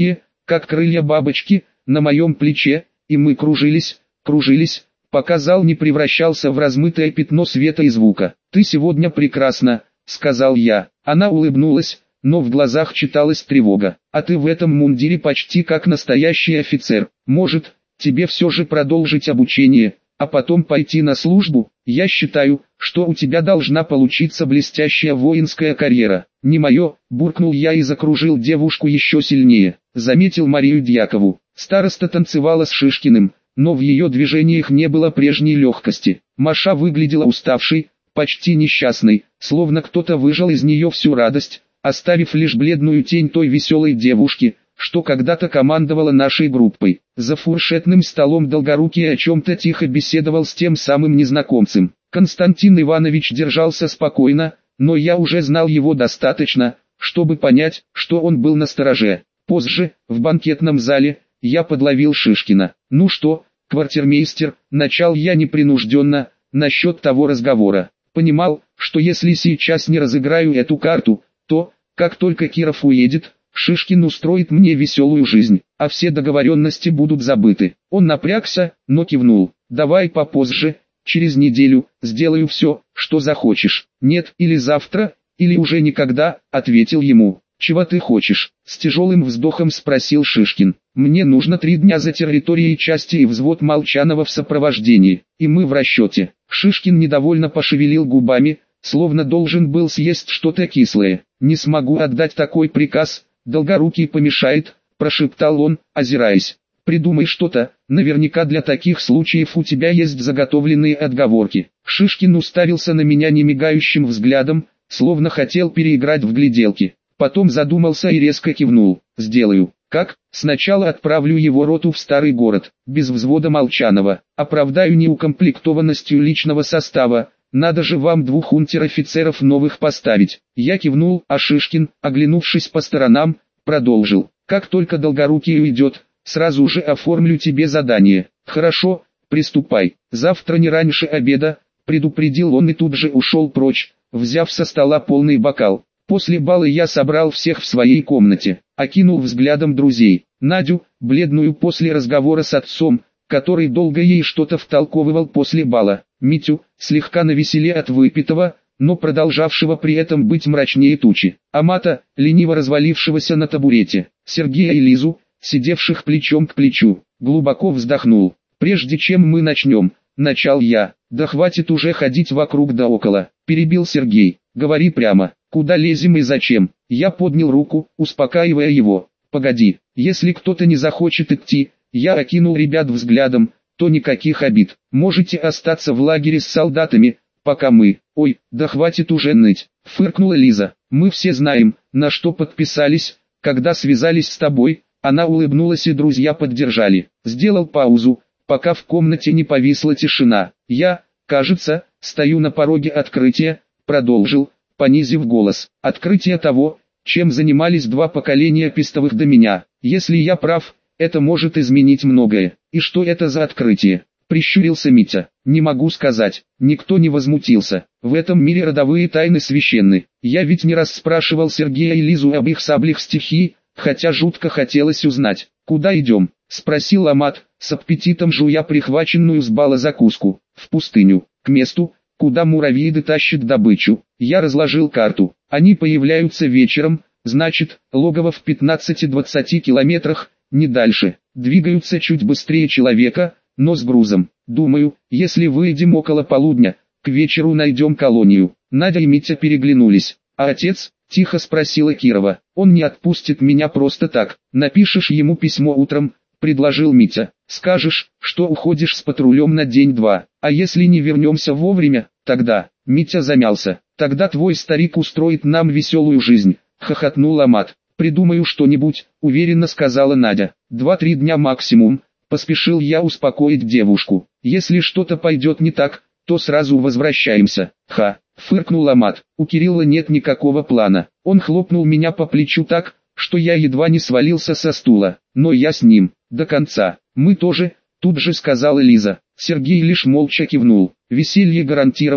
Speaker 1: как крылья бабочки, на моем плече, и мы кружились, кружились, пока зал не превращался в размытое пятно света и звука. «Ты сегодня прекрасна», — сказал я. Она улыбнулась, но в глазах читалась тревога. «А ты в этом мундире почти как настоящий офицер. Может, тебе все же продолжить обучение, а потом пойти на службу? Я считаю, что у тебя должна получиться блестящая воинская карьера». «Не мое», — буркнул я и закружил девушку еще сильнее. Заметил Марию Дьякову. Староста танцевала с Шишкиным, но в ее движениях не было прежней легкости. Маша выглядела уставшей, почти несчастной, словно кто-то выжал из нее всю радость, оставив лишь бледную тень той веселой девушки, что когда-то командовала нашей группой. За фуршетным столом Долгорукий о чем-то тихо беседовал с тем самым незнакомцем. Константин Иванович держался спокойно, но я уже знал его достаточно, чтобы понять, что он был настороже. Позже, в банкетном зале, я подловил Шишкина. «Ну что, квартирмейстер», — начал я непринужденно, насчет того разговора. Понимал, что если сейчас не разыграю эту карту, то, как только Киров уедет, Шишкин устроит мне веселую жизнь, а все договоренности будут забыты. Он напрягся, но кивнул. «Давай попозже, через неделю, сделаю все, что захочешь». «Нет, или завтра, или уже никогда», — ответил ему. «Чего ты хочешь?» — с тяжелым вздохом спросил Шишкин. «Мне нужно три дня за территорией части и взвод Молчанова в сопровождении, и мы в расчете». Шишкин недовольно пошевелил губами, словно должен был съесть что-то кислое. «Не смогу отдать такой приказ, Долгорукий помешает», — прошептал он, озираясь. «Придумай что-то, наверняка для таких случаев у тебя есть заготовленные отговорки». Шишкин уставился на меня немигающим взглядом, словно хотел переиграть в гляделки. Потом задумался и резко кивнул. «Сделаю. Как? Сначала отправлю его роту в старый город, без взвода Молчанова. Оправдаю неукомплектованностью личного состава. Надо же вам двух унтер-офицеров новых поставить». Я кивнул, а Шишкин, оглянувшись по сторонам, продолжил. «Как только Долгорукий уйдет, сразу же оформлю тебе задание». «Хорошо, приступай. Завтра не раньше обеда», — предупредил он и тут же ушел прочь, взяв со стола полный бокал. После бала я собрал всех в своей комнате, окинул взглядом друзей. Надю, бледную после разговора с отцом, который долго ей что-то втолковывал после бала. Митю, слегка навеселе от выпитого, но продолжавшего при этом быть мрачнее тучи. Амата, лениво развалившегося на табурете. Сергея и Лизу, сидевших плечом к плечу. Глубоко вздохнул. «Прежде чем мы начнем», — начал я. «Да хватит уже ходить вокруг да около», — перебил Сергей. «Говори прямо. Куда лезем и зачем?» Я поднял руку, успокаивая его. «Погоди, если кто-то не захочет идти», я окинул ребят взглядом, «то никаких обид. Можете остаться в лагере с солдатами, пока мы...» «Ой, да хватит уже ныть», — фыркнула Лиза. «Мы все знаем, на что подписались, когда связались с тобой». Она улыбнулась и друзья поддержали. Сделал паузу, пока в комнате не повисла тишина. «Я, кажется, стою на пороге открытия», — продолжил, понизив голос. «Открытие того, чем занимались два поколения пестовых до меня. Если я прав, это может изменить многое». «И что это за открытие?» — прищурился Митя. «Не могу сказать». Никто не возмутился. В этом мире родовые тайны священны. Я ведь не раз спрашивал Сергея и Лизу об их саблях стихий, хотя жутко хотелось узнать. «Куда идем?» — спросил Амат, с аппетитом жуя прихваченную с бала закуску. «В пустыню, к месту, куда муравьиды тащат добычу». Я разложил карту. Они появляются вечером, значит, логово в пятнадцати-двадцати километрах, не дальше. Двигаются чуть быстрее человека, но с грузом. Думаю, если выйдем около полудня, к вечеру найдем колонию. Надя и Митя переглянулись. «А отец?» — тихо спросила Кирова. «Он не отпустит меня просто так. Напишешь ему письмо утром», — предложил Митя. «Скажешь, что уходишь с патрулем на день-два, а если не вернемся вовремя, тогда...» Митя замялся. «Тогда твой старик устроит нам веселую жизнь», — хохотнул Амат. «Придумаю что-нибудь», — уверенно сказала Надя. «Два-три дня максимум», — поспешил я успокоить девушку. «Если что-то пойдет не так, то сразу возвращаемся». «Ха», — фыркнул Амат. «У Кирилла нет никакого плана». Он хлопнул меня по плечу так, что я едва не свалился со стула. «Но я с ним, до конца». «Мы тоже», — тут же сказала Лиза. Сергей лишь молча кивнул. «Веселье гарантировано»,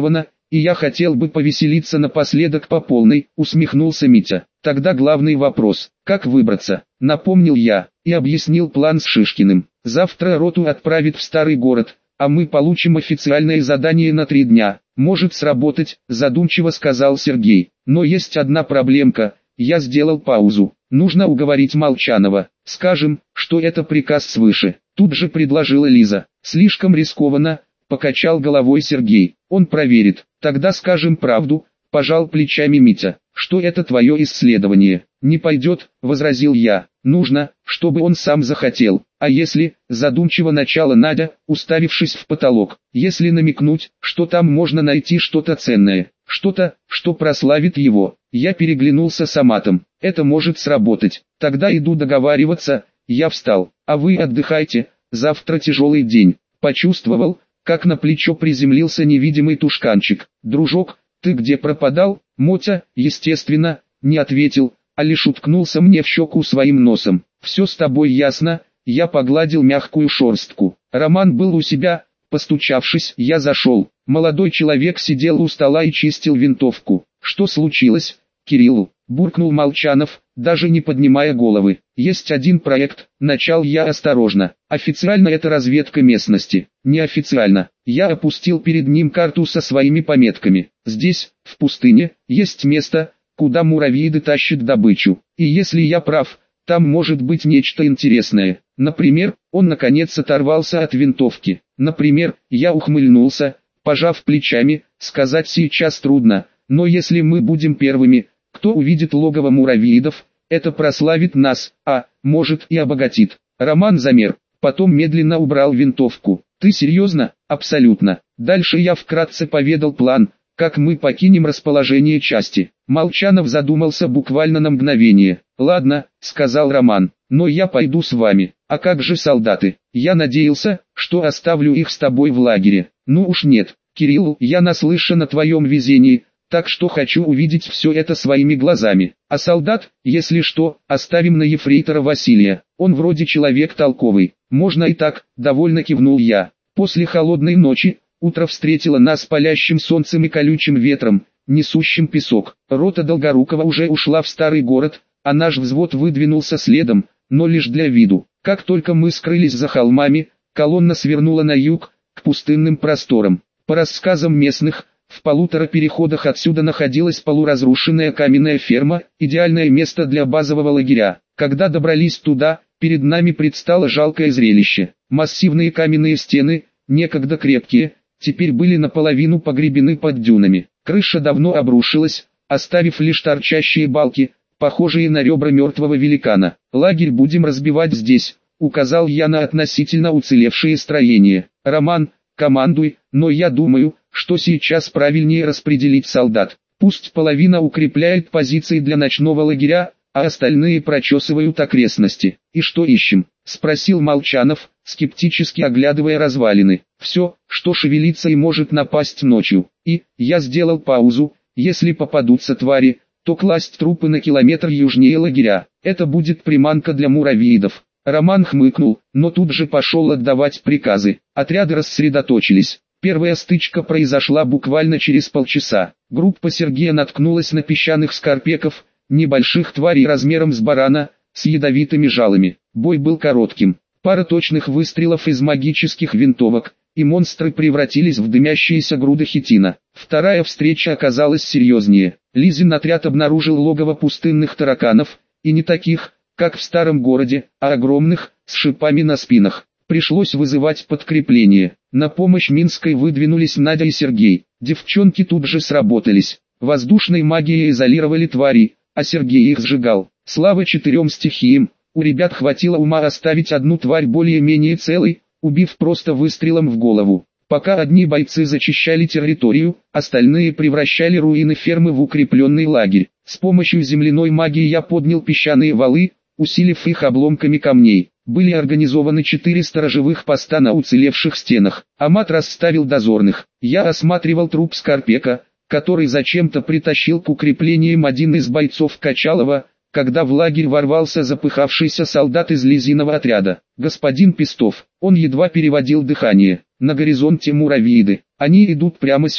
Speaker 1: и я хотел бы повеселиться напоследок по полной, усмехнулся Митя. Тогда главный вопрос, как выбраться, напомнил я, и объяснил план с Шишкиным. Завтра роту отправит в старый город, а мы получим официальное задание на три дня. Может сработать, задумчиво сказал Сергей. Но есть одна проблемка, я сделал паузу. Нужно уговорить Молчанова. Скажем, что это приказ свыше. Тут же предложила Лиза. Слишком рискованно, покачал головой Сергей. Он проверит. Тогда скажем правду, пожал плечами Митя. Что это твое исследование? Не пойдет, возразил я. Нужно, чтобы он сам захотел. А если, задумчиво начала Надя, уставившись в потолок, если намекнуть, что там можно найти что-то ценное, что-то, что прославит его. Я переглянулся с Аматом. Это может сработать. Тогда иду договариваться. Я встал. А вы отдыхайте, завтра тяжелый день. Почувствовал, как на плечо приземлился невидимый тушканчик. Дружок, ты где пропадал? Мотя, естественно, не ответил, а лишь уткнулся мне в щеку своим носом. Все с тобой ясно. Я погладил мягкую шерстку. Роман был у себя. Постучавшись, я зашел. Молодой человек сидел у стола и чистил винтовку. Что случилось, Кириллу? Буркнул Молчанов, даже не поднимая головы. Есть один проект, начал я осторожно. Официально это разведка местности. Неофициально. Я опустил перед ним карту со своими пометками. Здесь, в пустыне, есть место, куда муравьиды тащат добычу. И если я прав, там может быть нечто интересное. Например, он наконец оторвался от винтовки. Например, я ухмыльнулся, пожав плечами, сказать сейчас трудно, но если мы будем первыми, кто увидит логово муравьидов, это прославит нас, а, может и обогатит. Роман замер, потом медленно убрал винтовку. Ты серьезно? Абсолютно. Дальше я вкратце поведал план, как мы покинем расположение части. Молчанов задумался буквально на мгновение. «Ладно», — сказал Роман, — «но я пойду с вами. А как же солдаты? Я надеялся, что оставлю их с тобой в лагере. Ну уж нет, Кирилл, я наслышан о твоем везении, так что хочу увидеть все это своими глазами. А солдат, если что, оставим на ефрейтора Василия. Он вроде человек толковый. Можно и так», — довольно кивнул я. После холодной ночи, утро встретило нас палящим солнцем и колючим ветром, несущим песок. Рота Долгорукова уже ушла в старый город, а наш взвод выдвинулся следом, но лишь для виду. Как только мы скрылись за холмами, колонна свернула на юг, к пустынным просторам. По рассказам местных, в полутора переходах отсюда находилась полуразрушенная каменная ферма, идеальное место для базового лагеря. Когда добрались туда, перед нами предстало жалкое зрелище. Массивные каменные стены, некогда крепкие, теперь были наполовину погребены под дюнами. Крыша давно обрушилась, оставив лишь торчащие балки, похожие на ребра мертвого великана. «Лагерь будем разбивать здесь», — указал я на относительно уцелевшие строения. «Роман, командуй, но я думаю, что сейчас правильнее распределить солдат. Пусть половина укрепляет позиции для ночного лагеря, а остальные прочесывают окрестности». «И что ищем?» — спросил Молчанов, скептически оглядывая развалины. «Все, что шевелится и может напасть ночью. И, я сделал паузу, если попадутся твари, то класть трупы на километр южнее лагеря. Это будет приманка для муравьидов». Роман хмыкнул, но тут же пошел отдавать приказы. Отряды рассредоточились. Первая стычка произошла буквально через полчаса. Группа Сергея наткнулась на песчаных скорпеков, небольших тварей размером с барана, с ядовитыми жалами. Бой был коротким. Пара точных выстрелов из магических винтовок, и монстры превратились в дымящиеся груды хитина. Вторая встреча оказалась серьезнее. Лизин отряд обнаружил логово пустынных тараканов, и не таких, как в старом городе, а огромных, с шипами на спинах. Пришлось вызывать подкрепление. На помощь Минской выдвинулись Надя и Сергей. Девчонки тут же сработались. Воздушной магией изолировали твари, а Сергей их сжигал. Слава четырем стихиям, у ребят хватило ума оставить одну тварь более-менее целой, убив просто выстрелом в голову. Пока одни бойцы зачищали территорию, остальные превращали руины фермы в укрепленный лагерь. С помощью земляной магии я поднял песчаные валы, усилив их обломками камней. Были организованы четыре сторожевых поста на уцелевших стенах. Амат расставил дозорных. Я осматривал труп Скорпека, который зачем-то притащил к укреплениям один из бойцов Качалова, когда в лагерь ворвался запыхавшийся солдат из Лизиного отряда. «Господин Пестов», он едва переводил дыхание. «На горизонте муравьиды. Они идут прямо сюда».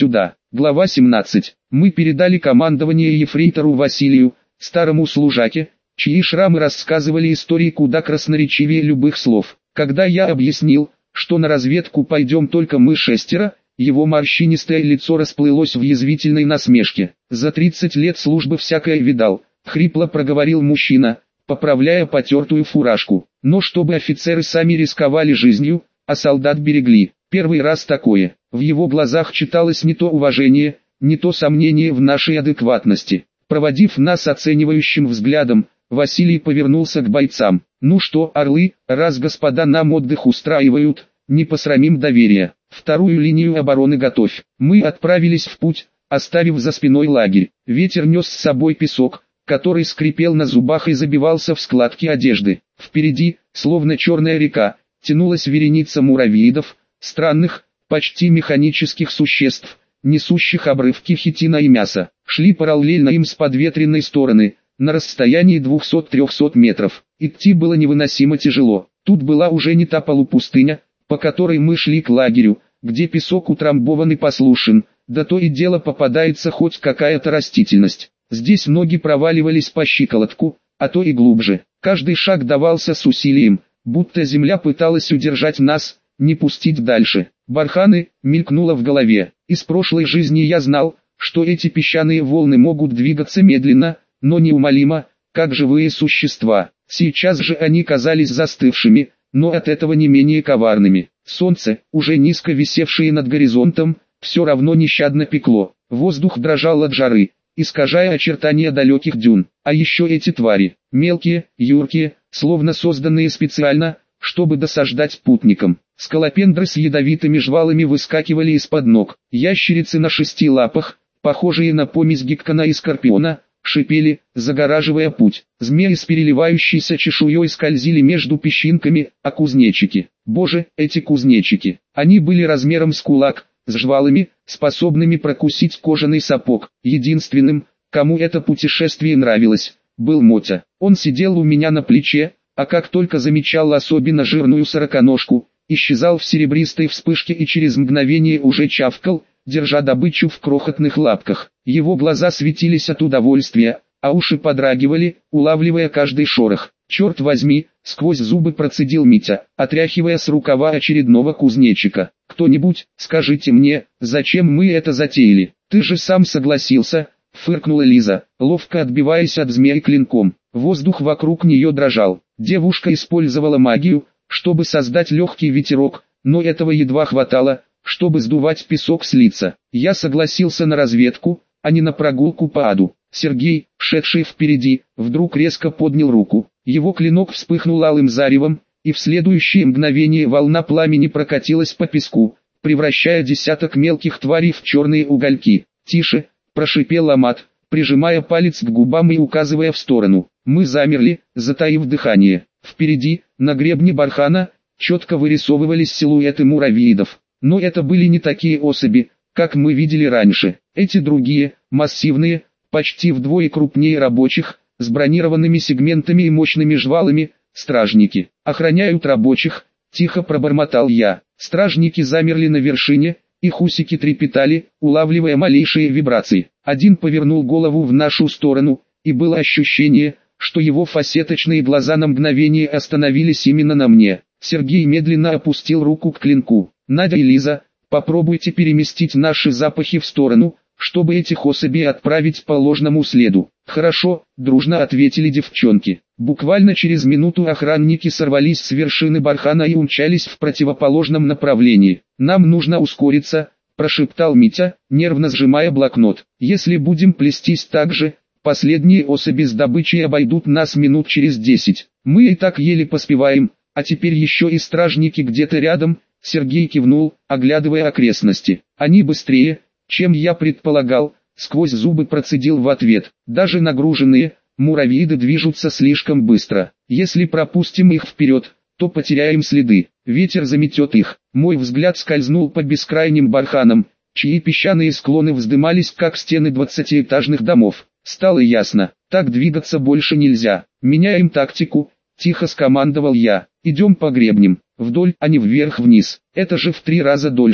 Speaker 1: Глава семнадцать. Мы передали командование ефрейтору Василию, старому служаке, чьи шрамы рассказывали истории куда красноречивее любых слов. Когда я объяснил, что на разведку пойдем только мы шестеро, его морщинистое лицо расплылось в язвительной насмешке. «За тридцать лет службы всякое видал», — хрипло проговорил мужчина, поправляя потертую фуражку. «Но чтобы офицеры сами рисковали жизнью, а солдат берегли, первый раз такое». В его глазах читалось не то уважение, не то сомнение в нашей адекватности. Проводив нас оценивающим взглядом, Василий повернулся к бойцам. «Ну что, орлы, раз господа нам отдых устраивают, не посрамим доверия. Вторую линию обороны готовь». Мы отправились в путь, оставив за спиной лагерь. Ветер нес с собой песок, который скрипел на зубах и забивался в складки одежды. Впереди, словно черная река, тянулась вереница муравьидов, странных, почти механических существ, несущих обрывки хитина и мяса. Шли параллельно им с подветренной стороны, на расстоянии двухсот-трехсот метров. Идти было невыносимо тяжело. Тут была уже не та полупустыня, по которой мы шли к лагерю, где песок утрамбован и послушен, да то и дело попадается хоть какая-то растительность. Здесь ноги проваливались по щиколотку, а то и глубже. Каждый шаг давался с усилием, будто земля пыталась удержать нас, не пустить дальше. Барханы, мелькнуло в голове. Из прошлой жизни я знал, что эти песчаные волны могут двигаться медленно, но неумолимо, как живые существа. Сейчас же они казались застывшими, но от этого не менее коварными. Солнце, уже низко висевшее над горизонтом, все равно нещадно пекло. Воздух дрожал от жары, искажая очертания далеких дюн. А еще эти твари, мелкие, юркие, словно созданные специально, чтобы досаждать путникам. Скалопендры с ядовитыми жвалами выскакивали из-под ног. Ящерицы на шести лапах, похожие на помесь геккона и скорпиона, шипели, загораживая путь. Змеи с переливающейся чешуей скользили между песчинками, а кузнечики. Боже, эти кузнечики! Они были размером с кулак, с жвалами, способными прокусить кожаный сапог. Единственным, кому это путешествие нравилось, был Мотя. Он сидел у меня на плече, а как только замечал особенно жирную сороконожку, исчезал в серебристой вспышке и через мгновение уже чавкал, держа добычу в крохотных лапках. Его глаза светились от удовольствия, а уши подрагивали, улавливая каждый шорох. «Черт возьми!» — сквозь зубы процедил Митя, отряхивая с рукава очередного кузнечика. «Кто-нибудь, скажите мне, зачем мы это затеяли? Ты же сам согласился!» — фыркнула Лиза, ловко отбиваясь от змеи клинком. Воздух вокруг нее дрожал. Девушка использовала магию, чтобы создать легкий ветерок, но этого едва хватало, чтобы сдувать песок с лица. Я согласился на разведку, а не на прогулку по аду. Сергей, шедший впереди, вдруг резко поднял руку. Его клинок вспыхнул алым заревом, и в следующее мгновение волна пламени прокатилась по песку, превращая десяток мелких тварей в черные угольки. «Тише!» – прошипел Амат, прижимая палец к губам и указывая в сторону. Мы замерли, затаив дыхание. Впереди, на гребне бархана, четко вырисовывались силуэты муравьидов. Но это были не такие особи, как мы видели раньше. Эти другие, массивные, почти вдвое крупнее рабочих, с бронированными сегментами и мощными жвалами, стражники. «Охраняют рабочих», — тихо пробормотал я. Стражники замерли на вершине, их усики трепетали, улавливая малейшие вибрации. Один повернул голову в нашу сторону, и было ощущение, что его фасеточные глаза на мгновение остановились именно на мне. Сергей медленно опустил руку к клинку. «Надя и Лиза, попробуйте переместить наши запахи в сторону, чтобы этих особей отправить по ложному следу». «Хорошо», — дружно ответили девчонки. Буквально через минуту охранники сорвались с вершины бархана и умчались в противоположном направлении. «Нам нужно ускориться», — прошептал Митя, нервно сжимая блокнот. «Если будем плестись так же, последние особи с добычей обойдут нас минут через десять. Мы и так еле поспеваем, а теперь еще и стражники где-то рядом». Сергей кивнул, оглядывая окрестности. «Они быстрее, чем я предполагал», — сквозь зубы процедил в ответ. «Даже нагруженные, муравьиды движутся слишком быстро. Если пропустим их вперед, то потеряем следы. Ветер заметет их». Мой взгляд скользнул по бескрайним барханам, чьи песчаные склоны вздымались как стены двадцатиэтажных домов. Стало ясно, так двигаться больше нельзя. «Меняем тактику», — тихо скомандовал я. «Идем по гребням, вдоль, а не вверх-вниз. Это же в три раза дольше».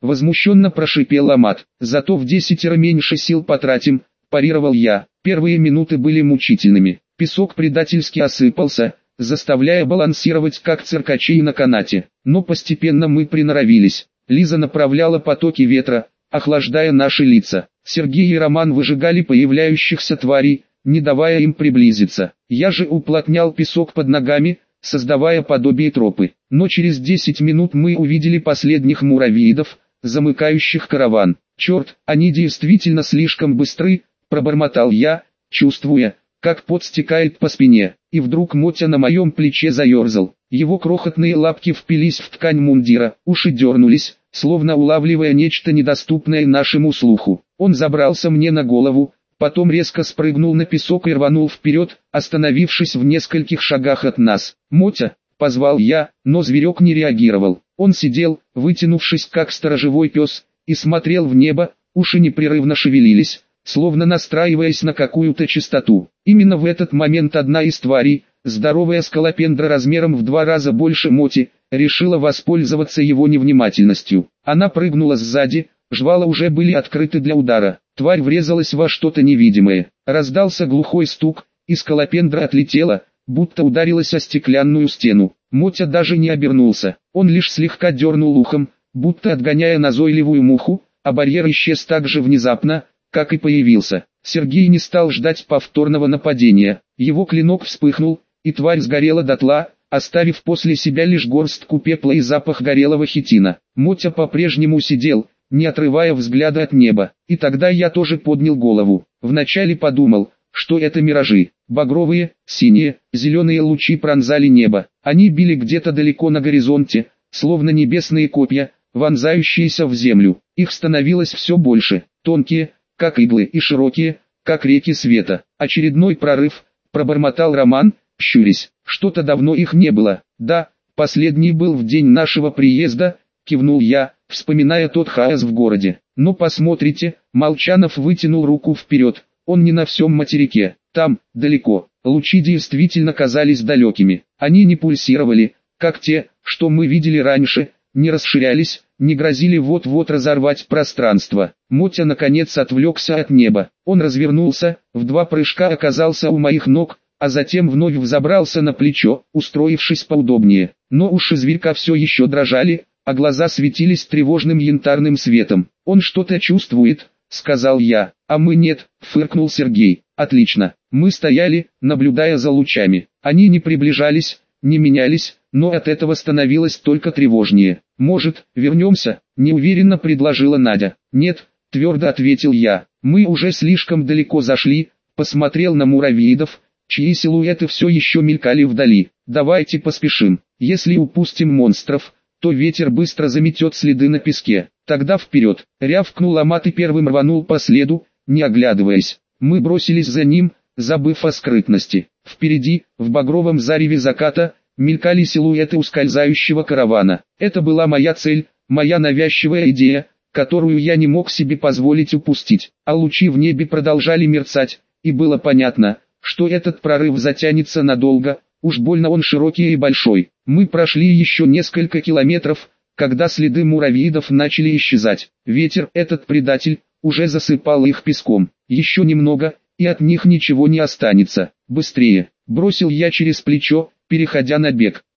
Speaker 1: возмущенно прошипел Амат. Зато в десятеро меньше сил потратим, парировал я. Первые минуты были мучительными. Песок предательски осыпался, заставляя балансировать как циркачей на канате. Но постепенно мы приноровились. Лиза направляла потоки ветра, охлаждая наши лица. Сергей и Роман выжигали появляющихся тварей, не давая им приблизиться. Я же уплотнял песок под ногами, создавая подобие тропы. Но через десять минут мы увидели последних муравьидов, замыкающих караван. «Черт, они действительно слишком быстры», – пробормотал я, чувствуя, как пот стекает по спине. И вдруг Мотя на моем плече заерзал. Его крохотные лапки впились в ткань мундира, уши дернулись, словно улавливая нечто недоступное нашему слуху. Он забрался мне на голову, потом резко спрыгнул на песок и рванул вперед, остановившись в нескольких шагах от нас. «Мотя!» — позвал я, но зверек не реагировал. Он сидел, вытянувшись как сторожевой пес, и смотрел в небо, уши непрерывно шевелились, словно настраиваясь на какую-то частоту. Именно в этот момент одна из тварей, здоровая скалопендра размером в два раза больше Моти, решила воспользоваться его невнимательностью. Она прыгнула сзади, жвала уже были открыты для удара. Тварь врезалась во что-то невидимое. Раздался глухой стук, и скалопендра отлетела, будто ударилась о стеклянную стену. Мотя даже не обернулся. Он лишь слегка дернул ухом, будто отгоняя назойливую муху, а барьер исчез так же внезапно, как и появился. Сергей не стал ждать повторного нападения. Его клинок вспыхнул, и тварь сгорела дотла, оставив после себя лишь горстку пепла и запах горелого хитина. Мотя по-прежнему сидел, не отрывая взгляда от неба. И тогда я тоже поднял голову. Вначале подумал, что это миражи. Багровые, синие, зеленые лучи пронзали небо. Они били где-то далеко на горизонте, словно небесные копья, вонзающиеся в землю. Их становилось все больше, тонкие, как иглы, и широкие, как реки света. Очередной прорыв, пробормотал Роман, щурясь. Что-то давно их не было. Да, последний был в день нашего приезда, кивнул я, вспоминая тот хаос в городе. Но посмотрите, Молчанов вытянул руку вперед. Он не на всем материке. Там, далеко, лучи действительно казались далекими. Они не пульсировали, как те, что мы видели раньше, не расширялись, не грозили вот-вот разорвать пространство. Мотя наконец отвлекся от неба. Он развернулся, в два прыжка оказался у моих ног, а затем вновь взобрался на плечо, устроившись поудобнее. Но уши зверька все еще дрожали, а глаза светились тревожным янтарным светом. «Он что-то чувствует», — сказал я. «А мы нет», — фыркнул Сергей. «Отлично». Мы стояли, наблюдая за лучами. Они не приближались, не менялись, но от этого становилось только тревожнее. «Может, вернемся?» – неуверенно предложила Надя. «Нет», – твердо ответил я. «Мы уже слишком далеко зашли», – посмотрел на муравьидов, чьи силуэты все еще мелькали вдали. «Давайте поспешим. Если упустим монстров, то ветер быстро заметет следы на песке. Тогда вперед!» – рявкнул Амат и первым рванул по следу, не оглядываясь. Мы бросились за ним, забыв о скрытности. Впереди, в багровом зареве заката, мелькали силуэты ускользающего каравана. Это была моя цель, моя навязчивая идея, которую я не мог себе позволить упустить. А лучи в небе продолжали мерцать, и было понятно, что этот прорыв затянется надолго, уж больно он широкий и большой. Мы прошли еще несколько километров, когда следы муравьидов начали исчезать. Ветер, этот предатель, уже засыпал их песком. Еще немного, и от них ничего не останется. «Быстрее!» – бросил я через плечо, переходя на бег.